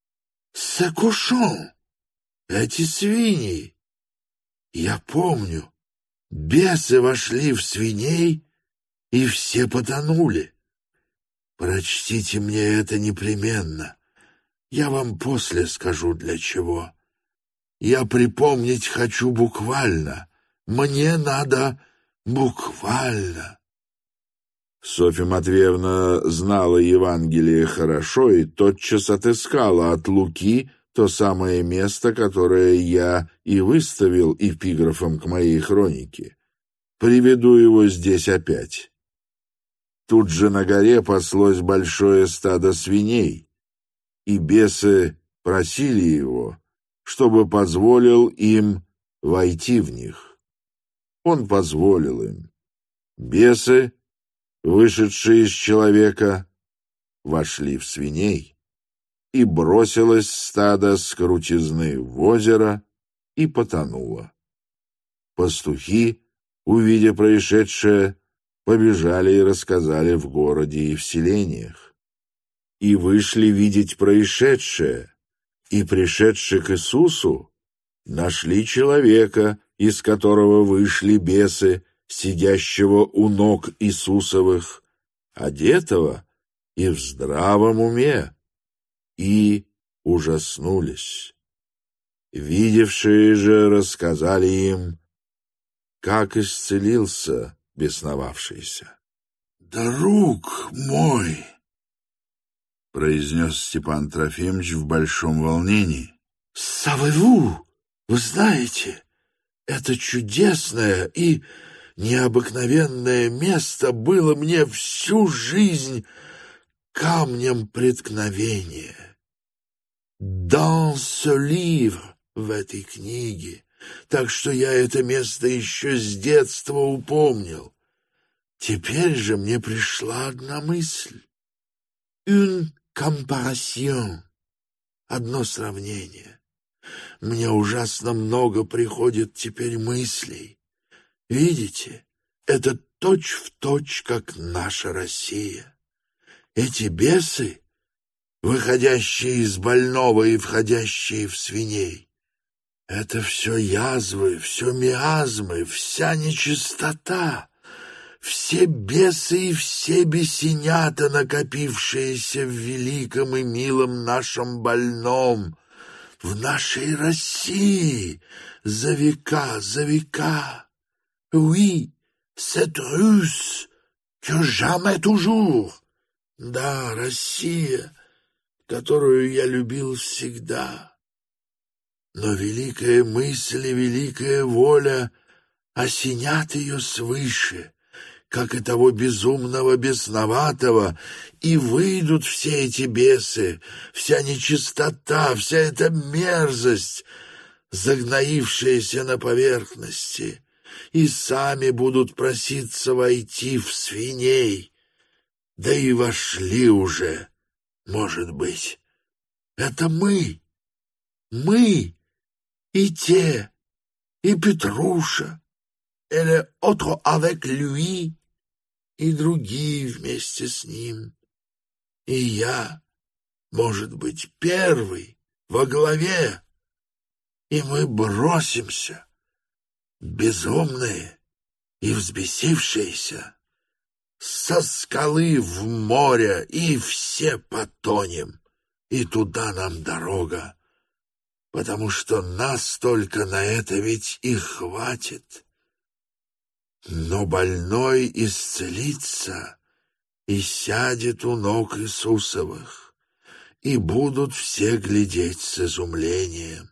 Сакушон. Эти свиньи. Я помню. Бесы вошли в свиней, и все потонули. Прочтите мне это непременно. Я вам после скажу, для чего. Я припомнить хочу буквально. Мне надо буквально». Софья Матвеевна знала Евангелие хорошо и тотчас отыскала от Луки то самое место, которое я и выставил эпиграфом к моей хронике. Приведу его здесь опять. Тут же на горе паслось большое стадо свиней, и бесы просили его, чтобы позволил им войти в них. Он позволил им. Бесы, вышедшие из человека, вошли в свиней, и бросилось стадо с крутизны в озеро и потонуло. Пастухи, увидя происшедшее, побежали и рассказали в городе и в селениях. И вышли видеть происшедшее, и, пришедшие к Иисусу, нашли человека, из которого вышли бесы, сидящего у ног Иисусовых, одетого и в здравом уме, и ужаснулись. Видевшие же рассказали им, как исцелился бесновавшийся. «Друг мой», — произнес Степан Трофимович в большом волнении, — «savez-vous, вы знаете, это чудесное и необыкновенное место было мне всю жизнь камнем преткновения. Dans ce livre, в этой книге, так что я это место еще с детства упомнил. Теперь же мне пришла одна мысль. Une comparaison, одно сравнение. Мне ужасно много приходит теперь мыслей. Видите, это точь-в-точь, как наша Россия. Эти бесы выходящие из больного и входящие в свиней. Это все язвы, все миазмы, вся нечистота, все бесы и все бесенята, накопившиеся в великом и милом нашем больном, в нашей России за века, за века. Oui, c'est russe, que jamais toujours. Да, Россия, которую я любил всегда. Но великая мысль и великая воля осенят ее свыше, как и того безумного бесноватого, и выйдут все эти бесы, вся нечистота, вся эта мерзость, загноившаяся на поверхности, и сами будут проситься войти в свиней, да и вошли уже, может быть. Это мы, мы и те, и Петруша, или autre avec lui, и другие вместе с ним. И я, может быть, первый, во главе, и мы бросимся, безумные и взбесившиеся, со скалы в море, и все потонем, и туда нам дорога, потому что нас только на это ведь и хватит. Но больной исцелится и сядет у ног Иисусовых, и будут все глядеть с изумлением.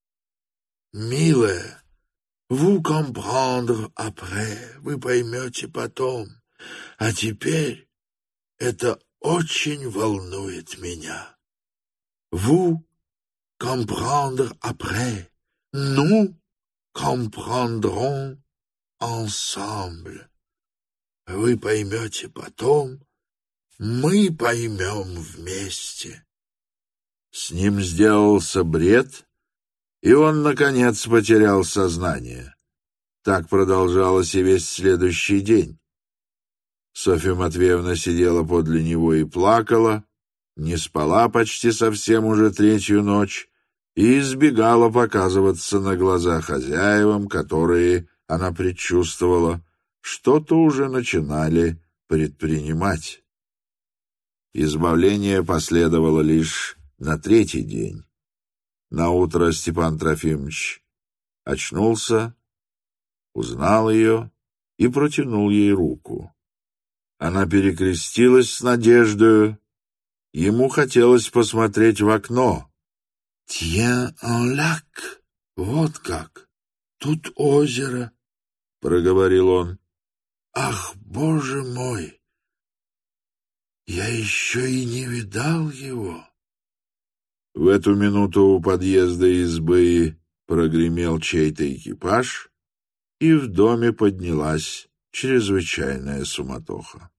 Милая, vous comprendre après, вы поймете потом, а теперь это очень волнует меня. Vous comprendre après, nous comprendrons ensemble. Вы поймете потом, мы поймем вместе. С ним сделался бред, и он, наконец, потерял сознание. Так продолжалось и весь следующий день. Софья Матвеевна сидела подле него и плакала, не спала почти совсем уже третью ночь и избегала показываться на глаза хозяевам, которые, она предчувствовала, что-то уже начинали предпринимать. Избавление последовало лишь на третий день. Наутро Степан Трофимович очнулся, узнал ее и протянул ей руку. Она перекрестилась с надеждою. Ему хотелось посмотреть в окно. «Tiens un lac, вот как, тут озеро», — проговорил он. «Ах, Боже мой! Я еще и не видал его». В эту минуту у подъезда избы прогремел чей-то экипаж, и в доме поднялась чрезвычайная суматоха.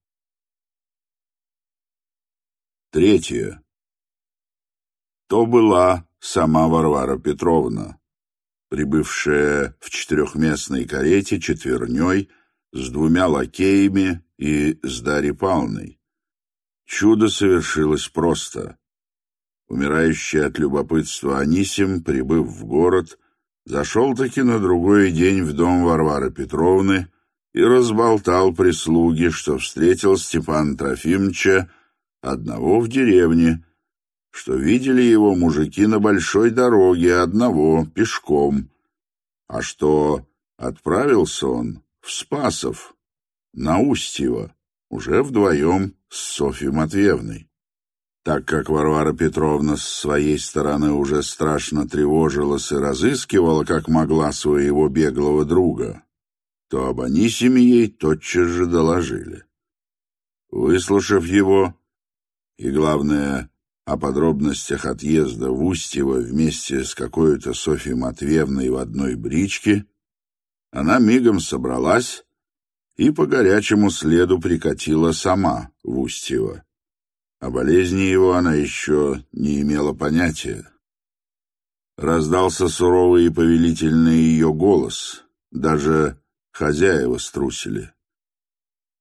Третье. То была сама Варвара Петровна, прибывшая в четырехместной карете четверней с двумя лакеями и с Дарьей Павловной. Чудо совершилось просто. Умирающий от любопытства Анисим, прибыв в город, зашел-таки на другой день в дом Варвары Петровны и разболтал прислуге, что встретил Степана Трофимовича одного в деревне, что видели его мужики на большой дороге одного, пешком, а что отправился он в Спасов, на Устьево, уже вдвоем с Софьей Матвеевной. Так как Варвара Петровна с своей стороны уже страшно тревожилась и разыскивала, как могла, своего беглого друга, то об Анисиме ей тотчас же доложили. Выслушав его, и, главное, о подробностях отъезда в Устьево вместе с какой-то Софьей Матвеевной в одной бричке, она мигом собралась и по горячему следу прикатила сама в Устьево. О болезни его она еще не имела понятия. Раздался суровый и повелительный ее голос, даже хозяева струсили.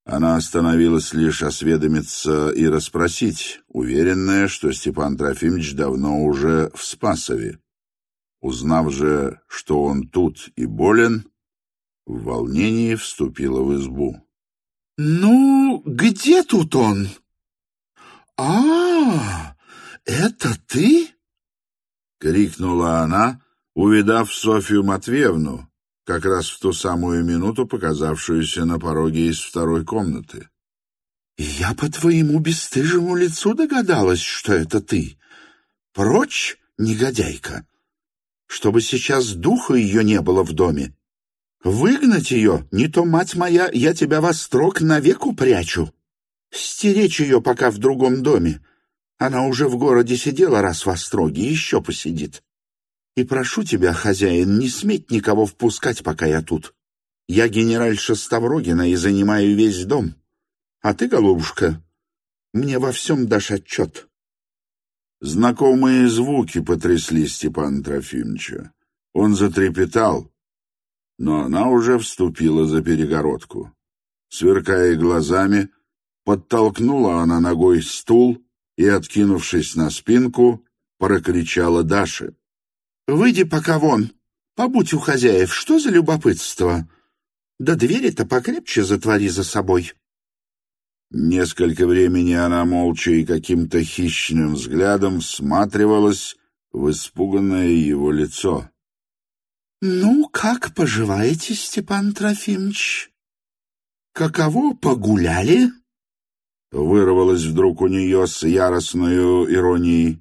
Она остановилась лишь осведомиться и расспросить, уверенная, что Степан Трофимович давно уже в Спасове. Узнав же, что он тут и болен, в волнении вступила в избу. — Ну, где тут он? — А, это ты? — крикнула она, увидав Софью Матвеевну, как раз в ту самую минуту показавшуюся на пороге из второй комнаты. — Я по твоему бесстыжему лицу догадалась, что это ты. Прочь, негодяйка, чтобы сейчас духа ее не было в доме. Выгнать ее, не то, мать моя, я тебя во строк навек упрячу. Стеречь ее пока в другом доме. Она уже в городе сидела раз в остроге, еще посидит. И прошу тебя, хозяин, не сметь никого впускать, пока я тут. Я генеральша Ставрогина и занимаю весь дом. А ты, голубушка, мне во всем дашь отчет. Знакомые звуки потрясли Степана Трофимовича. Он затрепетал, но она уже вступила за перегородку. Сверкая глазами, подтолкнула она ногой стул и, откинувшись на спинку, прокричала Даше: «Выйди пока вон, побудь у хозяев, что за любопытство? Да двери-то покрепче затвори за собой». Несколько времени она молча и каким-то хищным взглядом всматривалась в испуганное его лицо. «Ну, как поживаете, Степан Трофимович? Каково погуляли?» Вырвалось вдруг у нее с яростной иронией.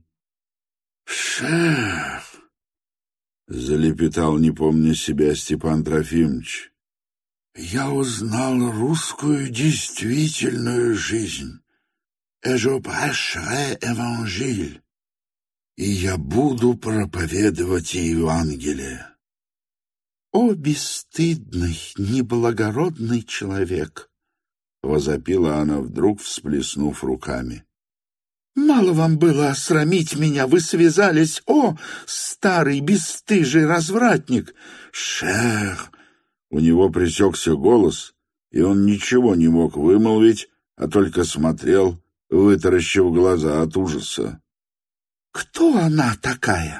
«Шеф!» — залепетал, не помня себя, Степан Трофимович. «Я узнал русскую действительную жизнь. Et je prêcherai évangile. И я буду проповедовать Евангелие». «О, бесстыдный, неблагородный человек!» — возопила она вдруг, всплеснув руками. «Мало вам было осрамить меня, вы связались, о, старый бесстыжий развратник!» «Шер!» У него пресекся голос, и он ничего не мог вымолвить, а только смотрел, вытаращив глаза от ужаса. «Кто она такая?»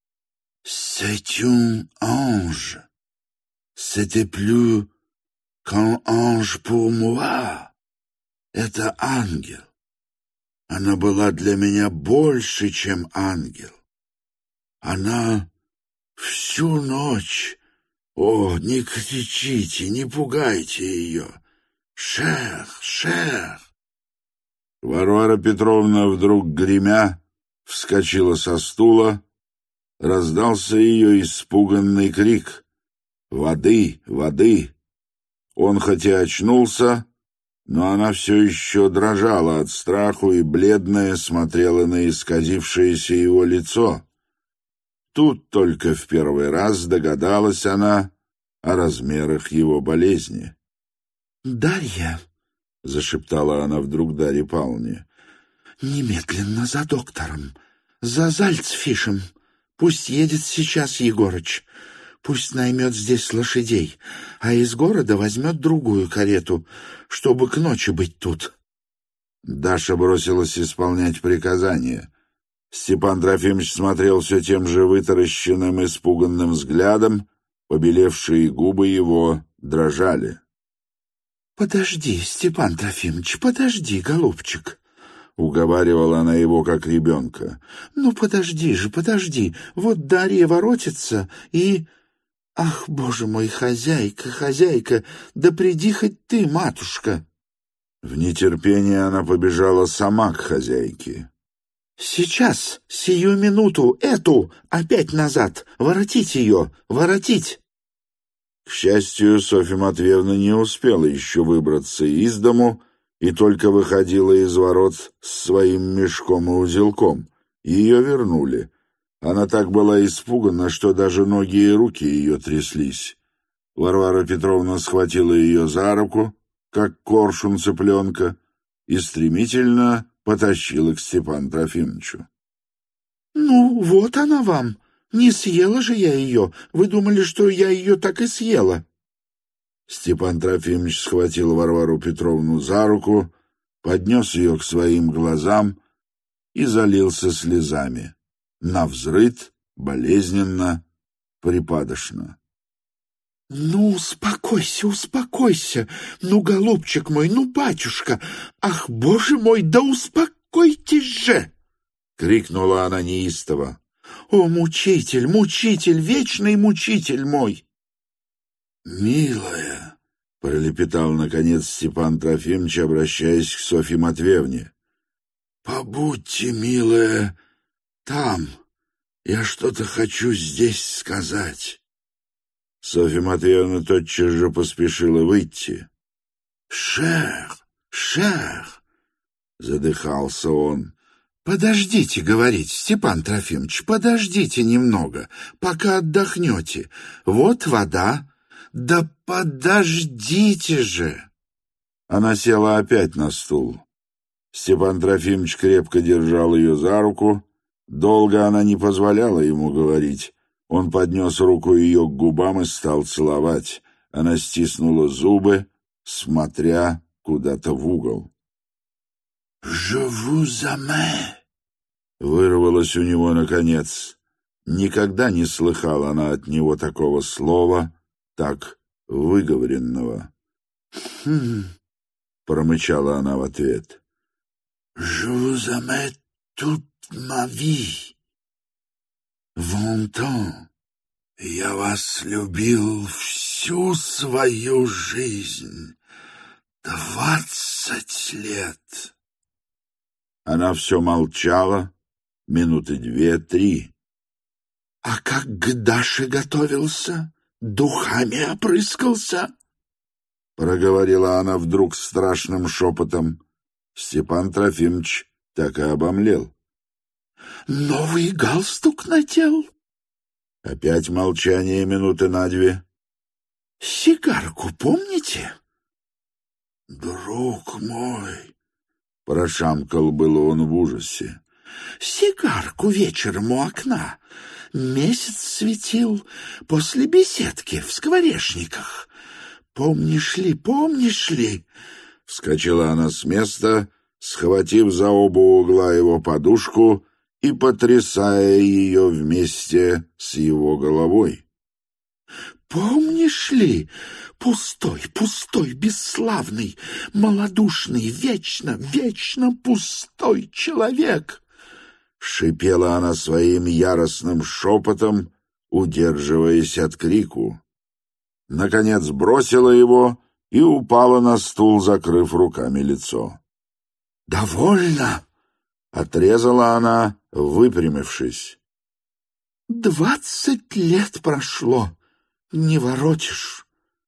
«C'est un ange. C'était plus qu'un ange pour moi. Это ангел. Она была для меня больше, чем ангел. Она всю ночь... О, не кричите, не пугайте ее. Шер, шер!» Варвара Петровна, вдруг гремя, вскочила со стула. Раздался ее испуганный крик: «Воды! Воды!» Он хоть и очнулся, но она все еще дрожала от страху и, бледная, смотрела на исказившееся его лицо. Тут только в первый раз догадалась она о размерах его болезни. «Дарья!» — зашептала она вдруг Дарье Павловне. «Немедленно за доктором, за Зальцфишем. Пусть едет сейчас Егорыч. Пусть наймет здесь лошадей, а из города возьмет другую карету, чтобы к ночи быть тут». Даша бросилась исполнять приказание. Степан Трофимович смотрел все тем же вытаращенным, испуганным взглядом, побелевшие губы его дрожали. «Подожди, Степан Трофимович, подожди, голубчик», — уговаривала она его, как ребенка. «Ну, подожди же, подожди, вот Дарья воротится и... Ах, боже мой, хозяйка, хозяйка, да приди хоть ты, матушка!» В нетерпении она побежала сама к хозяйке. «Сейчас, сию минуту, эту, опять назад, воротить ее, воротить!» К счастью, Софья Матвеевна не успела еще выбраться из дому и только выходила из ворот с своим мешком и узелком. Ее вернули. Она так была испугана, что даже ноги и руки ее тряслись. Варвара Петровна схватила ее за руку, как коршун цыпленка, и стремительно потащила к Степану Трофимовичу. «Ну, вот она вам. Не съела же я ее. Вы думали, что я ее так и съела?» Степан Трофимович схватил Варвару Петровну за руку, поднес ее к своим глазам и залился слезами. Навзрыд, болезненно, припадочно. — Ну, успокойся, успокойся. Ну, голубчик мой, ну, батюшка. Ах, боже мой, да успокойтесь же! — крикнула она неистово. — О, мучитель, мучитель, вечный мучитель мой! — Милая, — пролепетал, наконец, Степан Трофимович, обращаясь к Софье Матвеевне, — побудьте, милая, там. Я что-то хочу здесь сказать. Софья Матвеевна тотчас же поспешила выйти. «Шер, шер!» — задыхался он. «Подождите, — говорить, Степан Трофимович, — подождите немного, пока отдохнете. Вот вода. Да подождите же!» Она села опять на стул. Степан Трофимович крепко держал ее за руку. Долго она не позволяла ему говорить. Он поднес руку ее к губам и стал целовать. Она стиснула зубы, смотря куда-то в угол. «Je vous aime!» Вырвалось у него наконец. Никогда не слыхала она от него такого слова, так выговоренного. «Хм!» — промычала она в ответ. «Je vous aime toute ma vie. Vingt ans. Я вас любил всю свою жизнь. Двадцать лет». Она все молчала, минуты две-три. «А как к Даше готовился? Духами опрыскался?» — проговорила она вдруг страшным шепотом. Степан Трофимович так и обомлел. «Новый галстук надел?» Опять молчание минуты на две. «Сигарку помните?» «Друг мой!» — прошамкал было он в ужасе. «Сигарку вечером у окна. Месяц светил после беседки в скворечниках. Помнишь ли, помнишь ли?» Вскочила она с места, схватив за оба угла его подушку и потрясая ее вместе с его головой. «Помнишь ли, пустой, пустой, бесславный, малодушный, вечно, вечно пустой человек!» Шипела она своим яростным шепотом, удерживаясь от крику. Наконец бросила его и упала на стул, закрыв руками лицо. «Довольно!» — отрезала она, выпрямившись. «Двадцать лет прошло, не воротишь.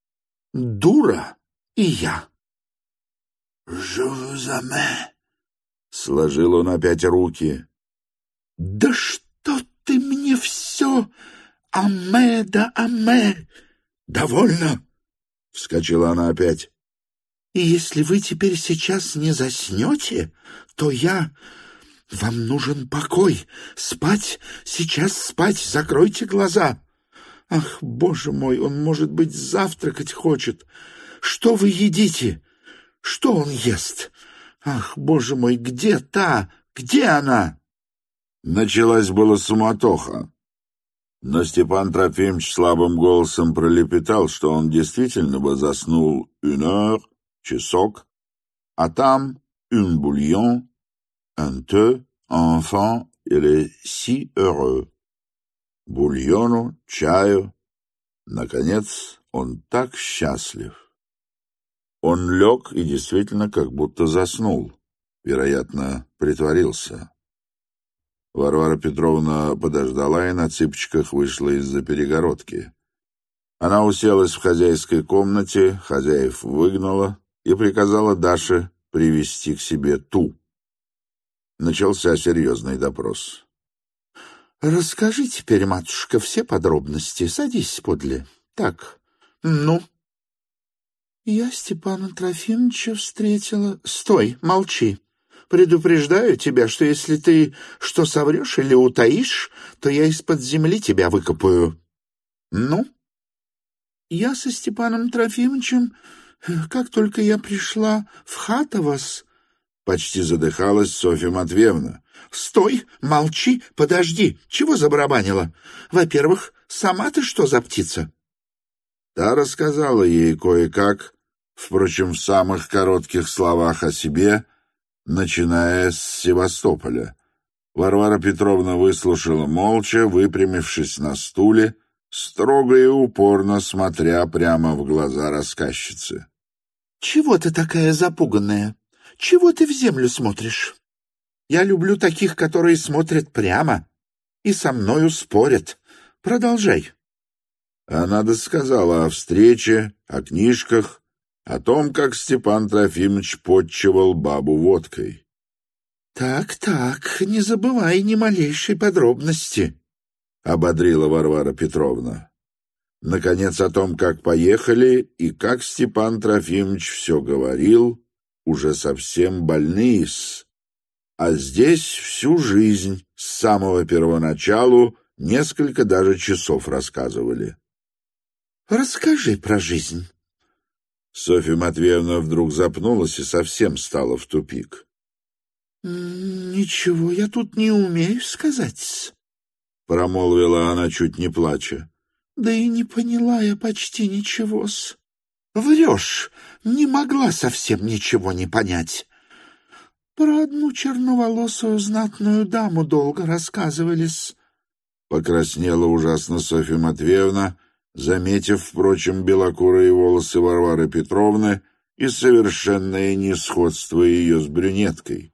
Дура и я». «Je vous aime!» — сложил он опять руки. «Да что ты мне все? Аме да аме! Довольно!» — вскочила она опять. «И если вы теперь сейчас не заснете, то я... Вам нужен покой. Спать, сейчас спать, закройте глаза. Ах, боже мой, он, может быть, завтракать хочет. Что вы едите? Что он ест? Ах, боже мой, где та? Где она?» Началась была суматоха. Но Степан Трофимович слабым голосом пролепетал, что он действительно бы заснул une heure, часок, а там un bouillon, un thé, enfant, il est si heureux. Бульону, чаю. Наконец, он так счастлив. Он лег и действительно как будто заснул. Вероятно, притворился. Варвара Петровна подождала и на цыпочках вышла из-за перегородки. Она уселась в хозяйской комнате, хозяев выгнала и приказала Даше привести к себе ту. Начался серьезный допрос. «Расскажи теперь, матушка, все подробности. Садись подле. Так, ну?» «Я Степана Трофимовича встретила...» «Стой, молчи. Предупреждаю тебя, что если ты что соврешь или утаишь, то я из-под земли тебя выкопаю. Ну?» Я со Степаном Трофимовичем, как только я пришла в Хатовос, почти задыхалась Софья Матвеевна. Стой, молчи, подожди, чего забарабанила? Во-первых, сама ты что за птица? Та рассказала ей кое-как, впрочем, в самых коротких словах о себе, начиная с Севастополя. Варвара Петровна выслушала молча, выпрямившись на стуле, строго и упорно смотря прямо в глаза рассказчицы. «Чего ты такая запуганная? Чего ты в землю смотришь? Я люблю таких, которые смотрят прямо и со мною спорят. Продолжай». Она досказала о встрече, о книжках, о том, как Степан Трофимович подчивал бабу водкой. «Так, так, не забывай ни малейшей подробности», — ободрила Варвара Петровна. Наконец, о том, как поехали и как Степан Трофимович все говорил, уже совсем больные-с. А здесь всю жизнь, с самого первоначалу, несколько даже часов рассказывали. «Расскажи про жизнь». Софья Матвеевна вдруг запнулась и совсем стала в тупик. «Ничего я тут не умею сказать», — промолвила она, чуть не плача. «Да и не поняла я почти ничего-с». «Врешь, не могла совсем ничего не понять». «Про одну черноволосую знатную даму долго рассказывались». Покраснела ужасно Софья Матвеевна, заметив, впрочем, белокурые волосы Варвары Петровны и совершенное несходство ее с брюнеткой.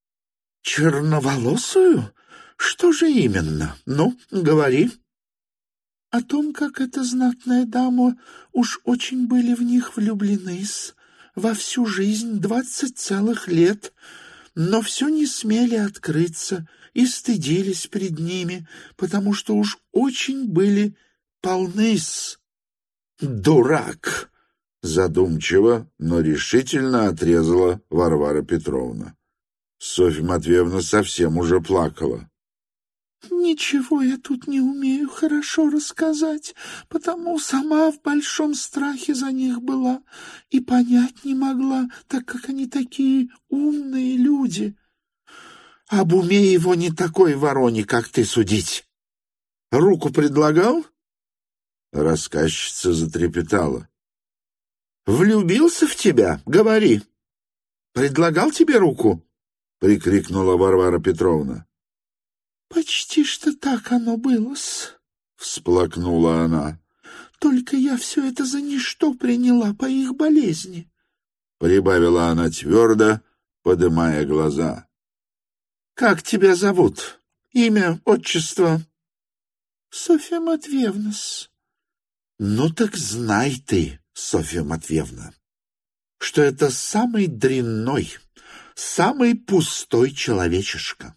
«Черноволосую? Что же именно? Ну, говори». «О том, как эта знатная дама уж очень были в них влюблены-с, во всю жизнь двадцать целых лет, но все не смели открыться и стыдились пред ними, потому что уж очень были полны-с». «Дурак!» — задумчиво, но решительно отрезала Варвара Петровна. Софья Матвеевна совсем уже плакала. «Ничего я тут не умею хорошо рассказать, потому сама в большом страхе за них была и понять не могла, так как они такие умные люди. Об уме его не такой вороне, как ты, судить. Руку предлагал?» Рассказчица затрепетала. «Влюбился в тебя? Говори. Предлагал тебе руку?» — прикрикнула Варвара Петровна. «Почти что так оно было-с», — всплакнула она. «Только я все это за ничто приняла по их болезни», — прибавила она твердо, подымая глаза. «Как тебя зовут? Имя, отчество?» «Софья Матвеевна-с». «Ну так знай ты, Софья Матвеевна, что это самый дрянной, самый пустой человечишка».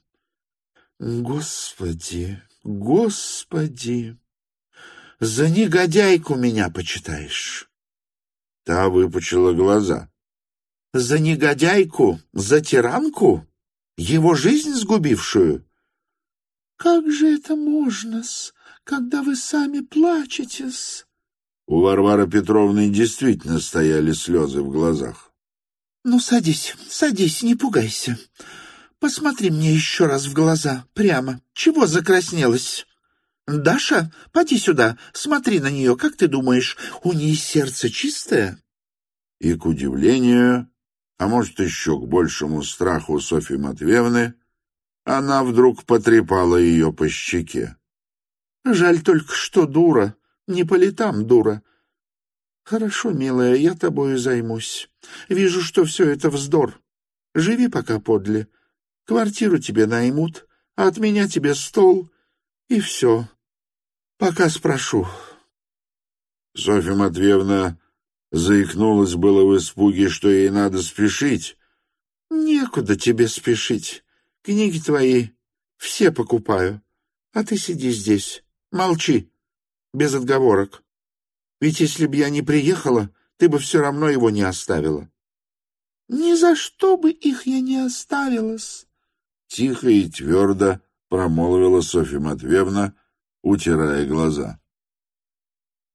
«Господи, Господи, за негодяйку меня почитаешь?» Та выпучила глаза. «За негодяйку, за тиранку, его жизнь сгубившую?» «Как же это можно-с, когда вы сами плачете-с?» У Варвары Петровны действительно стояли слезы в глазах. «Ну, садись, садись, не пугайся. Посмотри мне еще раз в глаза, прямо. Чего закраснелась? Даша, поди сюда, смотри на нее. Как ты думаешь, у нее сердце чистое?» И, к удивлению, а может, еще к большему страху Софьи Матвеевны, она вдруг потрепала ее по щеке. «Жаль только, что дура, не по летам дура. Хорошо, милая, я тобою займусь. Вижу, что все это вздор. Живи пока подле. Квартиру тебе наймут, а от меня тебе стол, и все. Пока спрошу». Софья Матвеевна заикнулась было в испуге, что ей надо спешить. «Некуда тебе спешить. Книги твои все покупаю. А ты сиди здесь, молчи, без отговорок. Ведь если б я не приехала, ты бы все равно его не оставила». «Ни за что бы их я не оставила-с», — тихо и твердо промолвила Софья Матвеевна, утирая глаза.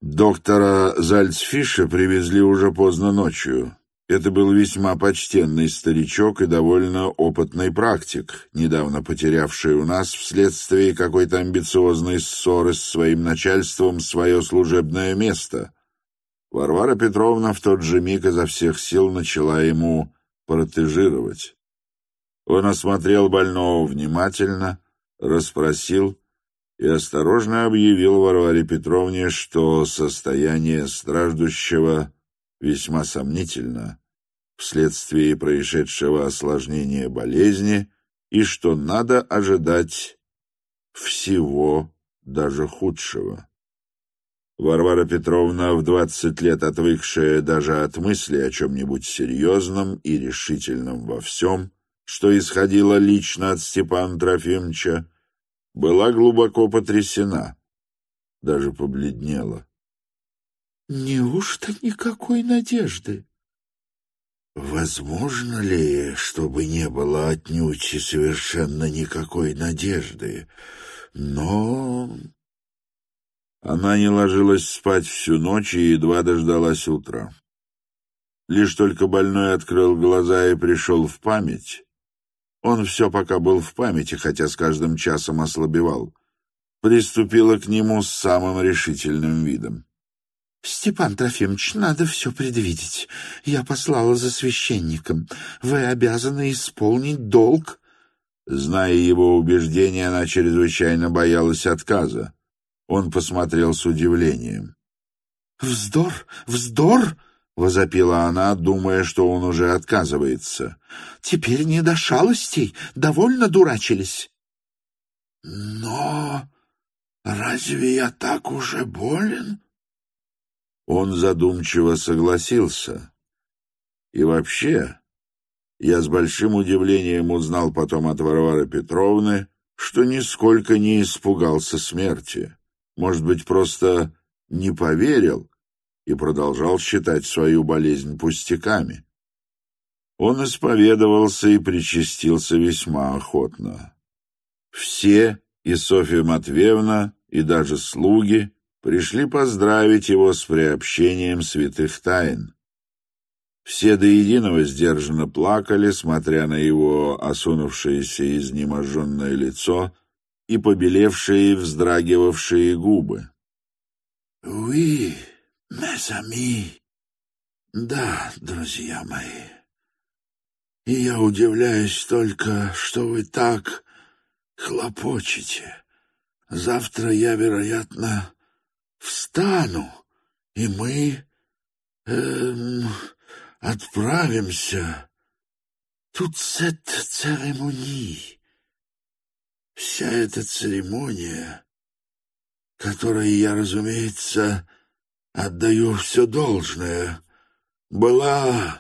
Доктора Зальцфиша привезли уже поздно ночью. Это был весьма почтенный старичок и довольно опытный практик, недавно потерявший у нас вследствие какой-то амбициозной ссоры с своим начальством свое служебное место. Варвара Петровна в тот же миг изо всех сил начала ему протежировать. Он осмотрел больного внимательно, расспросил и осторожно объявил Варваре Петровне, что состояние страждущего весьма сомнительно вследствие происшедшего осложнения болезни и что надо ожидать всего, даже худшего. Варвара Петровна, в двадцать лет отвыкшая даже от мысли о чем-нибудь серьезном и решительном во всем, что исходило лично от Степана Трофимовича, была глубоко потрясена, даже побледнела. «Неужто никакой надежды?» «Возможно ли, чтобы не было отнюдь и совершенно никакой надежды? Но...» Она не ложилась спать всю ночь и едва дождалась утра. Лишь только больной открыл глаза и пришел в память, он все пока был в памяти, хотя с каждым часом ослабевал, приступила к нему с самым решительным видом. «Степан Трофимович, надо все предвидеть. Я послала за священником. Вы обязаны исполнить долг». Зная его убеждения, она чрезвычайно боялась отказа. Он посмотрел с удивлением. «Вздор! Вздор!» — возопила она, думая, что он уже отказывается. «Теперь не до шалостей. Довольно дурачились». «Но разве я так уже болен?» Он задумчиво согласился. И вообще, я с большим удивлением узнал потом от Варвары Петровны, что нисколько не испугался смерти. Может быть, просто не поверил и продолжал считать свою болезнь пустяками. Он исповедовался и причастился весьма охотно. Все, и Софья Матвеевна, и даже слуги, пришли поздравить его с приобщением святых тайн. Все до единого сдержанно плакали, смотря на его осунувшееся и изнеможенное лицо и побелевшие и вздрагивавшие губы. «Oui, mes amis. Да, друзья мои. И я удивляюсь только, что вы так хлопочете. Завтра я, вероятно, встану, и мы эм, отправимся. Тут cette церемония, вся эта церемония, которой я, разумеется, отдаю все должное, была...»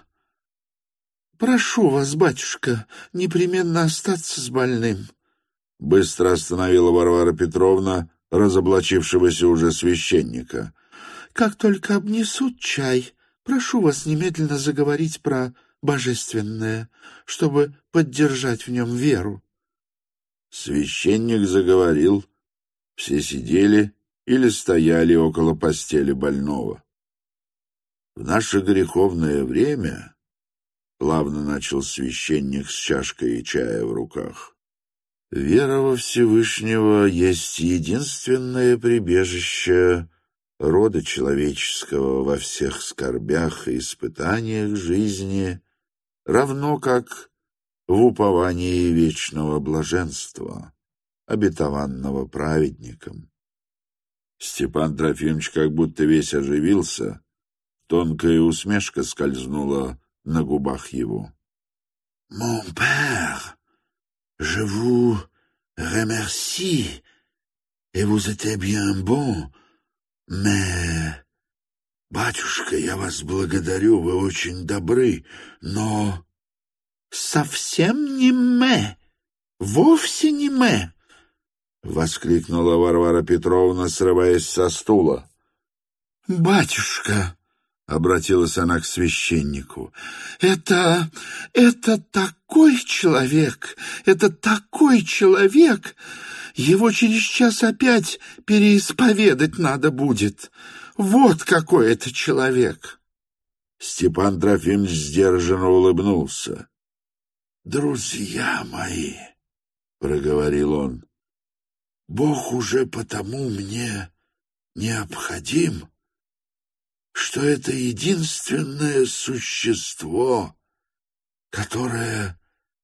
«Прошу вас, батюшка, непременно остаться с больным», — быстро остановила Варвара Петровна разоблачившегося уже священника. «Как только обнесут чай, прошу вас немедленно заговорить про божественное, чтобы поддержать в нем веру». Священник заговорил. Все сидели или стояли около постели больного. «В наше греховное время, — плавно начал священник с чашкой чая в руках, — вера во Всевышнего есть единственное прибежище рода человеческого во всех скорбях и испытаниях жизни, равно как в уповании вечного блаженства, обетованного праведником». Степан Трофимович как будто весь оживился, тонкая усмешка скользнула на губах его. «Mon père, je vous remercie, et vous êtes bien bon, mais... Батюшка, я вас благодарю, вы очень добры, но...» «Совсем не мэ, вовсе не мэ!» — воскликнула Варвара Петровна, срываясь со стула. «Батюшка!» — обратилась она к священнику. «Это... это такой человек! Это такой человек! Его через час опять переисповедать надо будет. Вот какой это человек!» Степан Трофимович сдержанно улыбнулся. «Друзья мои», — проговорил он, — «Бог уже потому мне необходим, что это единственное существо, которое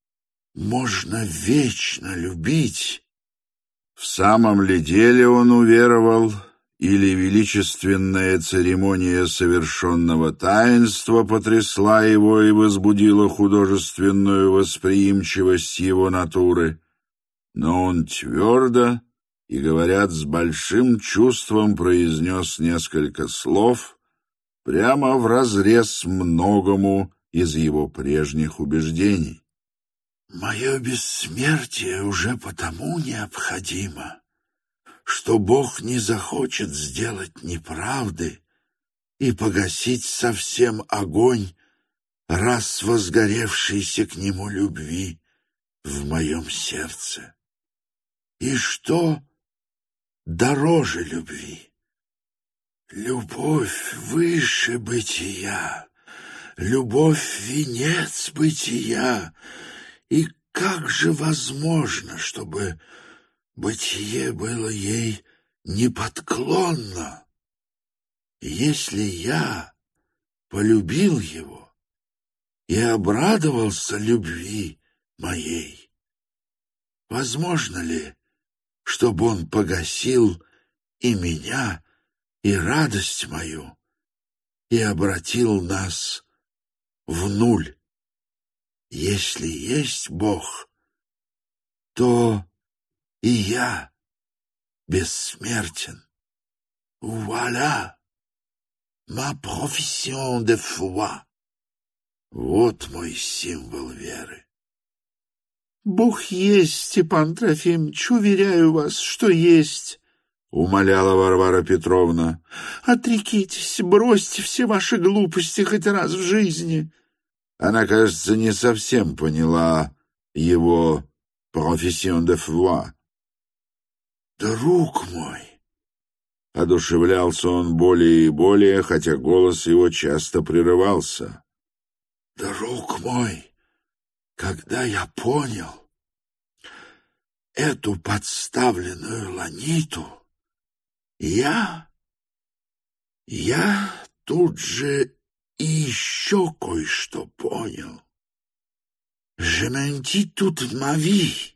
можно вечно любить». В самом ли деле он уверовал, или величественная церемония совершенного таинства потрясла его и возбудила художественную восприимчивость его натуры? Но он твердо и, говорят, с большим чувством произнес несколько слов, прямо вразрез многому из его прежних убеждений. «Мое бессмертие уже потому необходимо, что Бог не захочет сделать неправды и погасить совсем огонь, раз возгоревшийся к Нему любви в моем сердце. И что дороже любви? Любовь выше бытия, любовь — венец бытия. И как же возможно, чтобы бытие было ей неподклонно? Если я полюбил его и обрадовался любви моей, возможно ли, чтобы он погасил и меня, и радость мою, и обратил нас в нуль? Если есть Бог, то и я бессмертен. Voilà ma profession de foi. Вот мой символ веры. «Бог есть, Степан Трофимович, уверяю вас, что есть», — умоляла Варвара Петровна. «Отрекитесь, бросьте все ваши глупости хоть раз в жизни». Она, кажется, не совсем поняла его «profession de foi». «Друг мой», — одушевлялся он более и более, хотя голос его часто прерывался. «Друг мой, когда я понял эту подставленную ланиту, я... я тут же и еще кое-что понял. Je menti toute ma vie.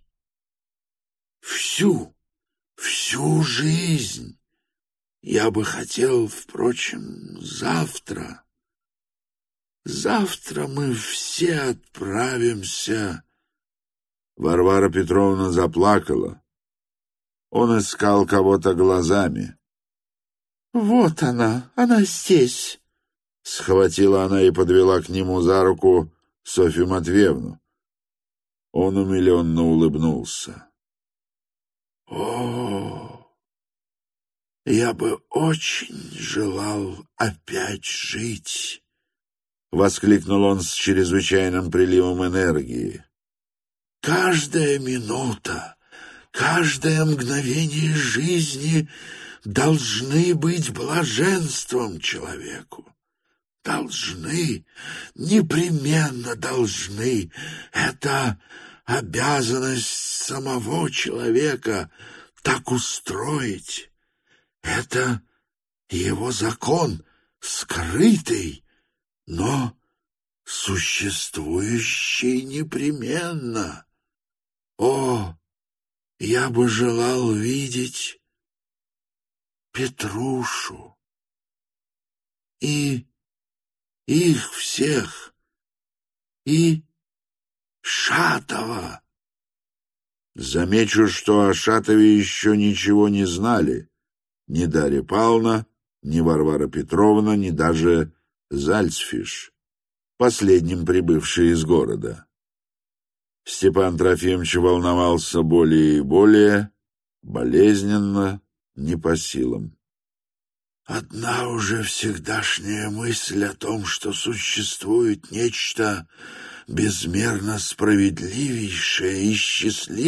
Всю, всю жизнь. Я бы хотел, впрочем, завтра. Завтра мы все отправимся. Варвара Петровна заплакала. Он искал кого-то глазами. «Вот она, она здесь». Схватила она и подвела к нему за руку Софью Матвеевну. Он умиленно улыбнулся. «О, я бы очень желал опять жить!» — воскликнул он с чрезвычайным приливом энергии. «Каждая минута, каждое мгновение жизни должны быть блаженством человеку. Должны, непременно должны. Это обязанность самого человека так устроить. Это его закон, скрытый, но существующий непременно. О, я бы желал видеть Петрушу и их всех, и Шатова». Замечу, что о Шатове еще ничего не знали ни Дарья Павловна, ни Варвара Петровна, ни даже Зальцфиш, последним прибывший из города. Степан Трофимович волновался более и более, болезненно, не по силам. Одна уже всегдашняя мысль о том, что существует нечто безмерно справедливейшее и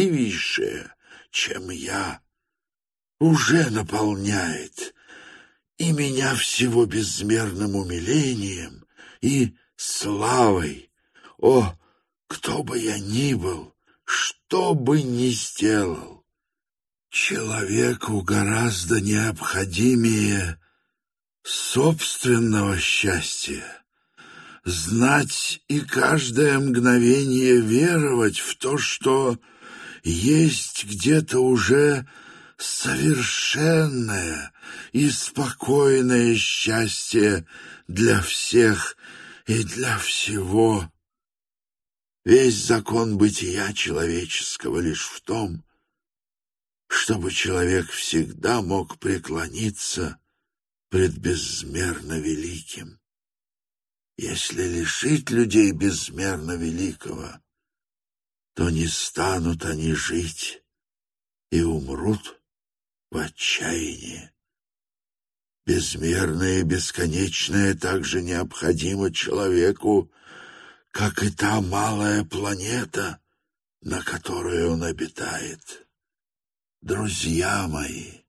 счастливейшее, чем я, уже наполняет и меня всего безмерным умилением и славой. О, кто бы я ни был, что бы ни сделал, человеку гораздо необходимее собственного счастья знать и каждое мгновение веровать в то, что есть где-то уже совершенное и спокойное счастье для всех и для всего. Весь закон бытия человеческого лишь в том, чтобы человек всегда мог преклониться пред безмерно великим. Если лишить людей безмерно великого, то не станут они жить и умрут в отчаянии. Безмерное и бесконечное также необходимо человеку, как и та малая планета, на которой он обитает. Друзья мои,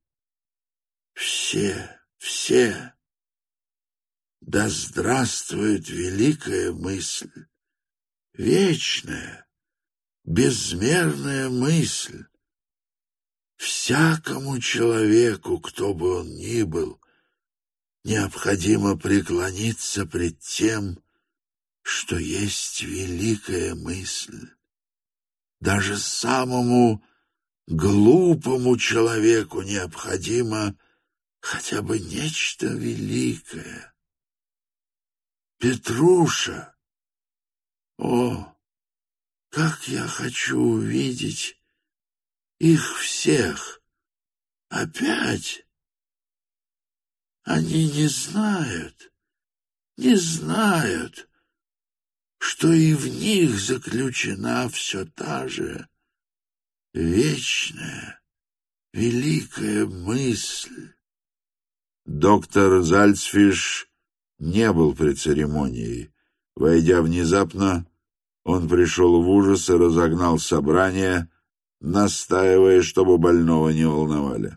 все, все, да здравствует великая мысль, вечная, безмерная мысль. Всякому человеку, кто бы он ни был, необходимо преклониться пред тем, что есть великая мысль. Даже самому глупому человеку необходимо хотя бы нечто великое. Петруша, о, как я хочу увидеть их всех опять! Они не знают, не знают, что и в них заключена все та же вечная, великая мысль. Доктор Зальцфиш не был при церемонии. Войдя внезапно, он пришел в ужас и разогнал собрание, настаивая, чтобы больного не волновали.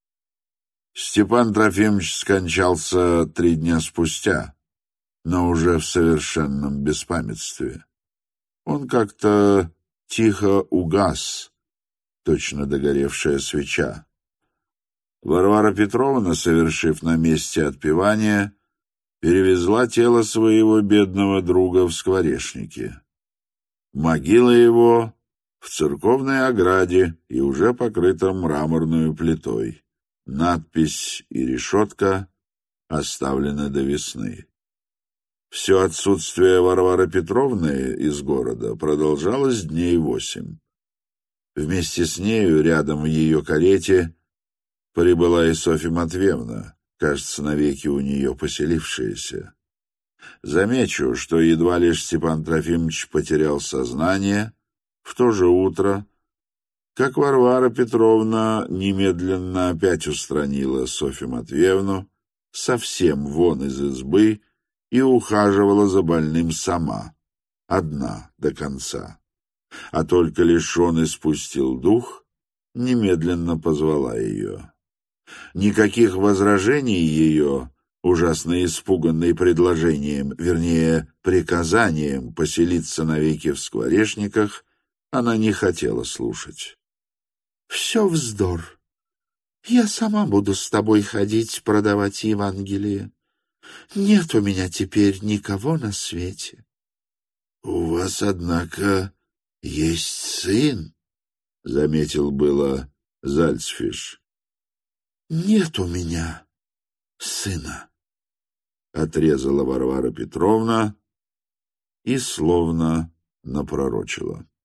Степан Трофимович скончался три дня спустя, но уже в совершенном беспамятстве. Он как-то тихо угас, точно догоревшая свеча. Варвара Петровна, совершив на месте отпевание, перевезла тело своего бедного друга в Скворечники. Могила его в церковной ограде и уже покрыта мраморной плитой. Надпись и решетка оставлены до весны. Все отсутствие Варвары Петровны из города продолжалось дней восемь. Вместе с нею, рядом в ее карете, прибыла и Софья Матвеевна, кажется, навеки у нее поселившаяся. Замечу, что едва лишь Степан Трофимович потерял сознание, в то же утро, как Варвара Петровна немедленно опять устранила Софью Матвеевну совсем вон из избы и ухаживала за больным сама, одна до конца. А только лишь он испустил дух, немедленно позвала ее. Никаких возражений ее, ужасно испуганной предложением, вернее, приказанием поселиться навеки в Скворечниках, она не хотела слушать. — Все вздор. Я сама буду с тобой ходить продавать Евангелие. Нет у меня теперь никого на свете. — У вас, однако, есть сын, — заметил было Зальцфиш. — Нет у меня сына, — отрезала Варвара Петровна и словно напророчила.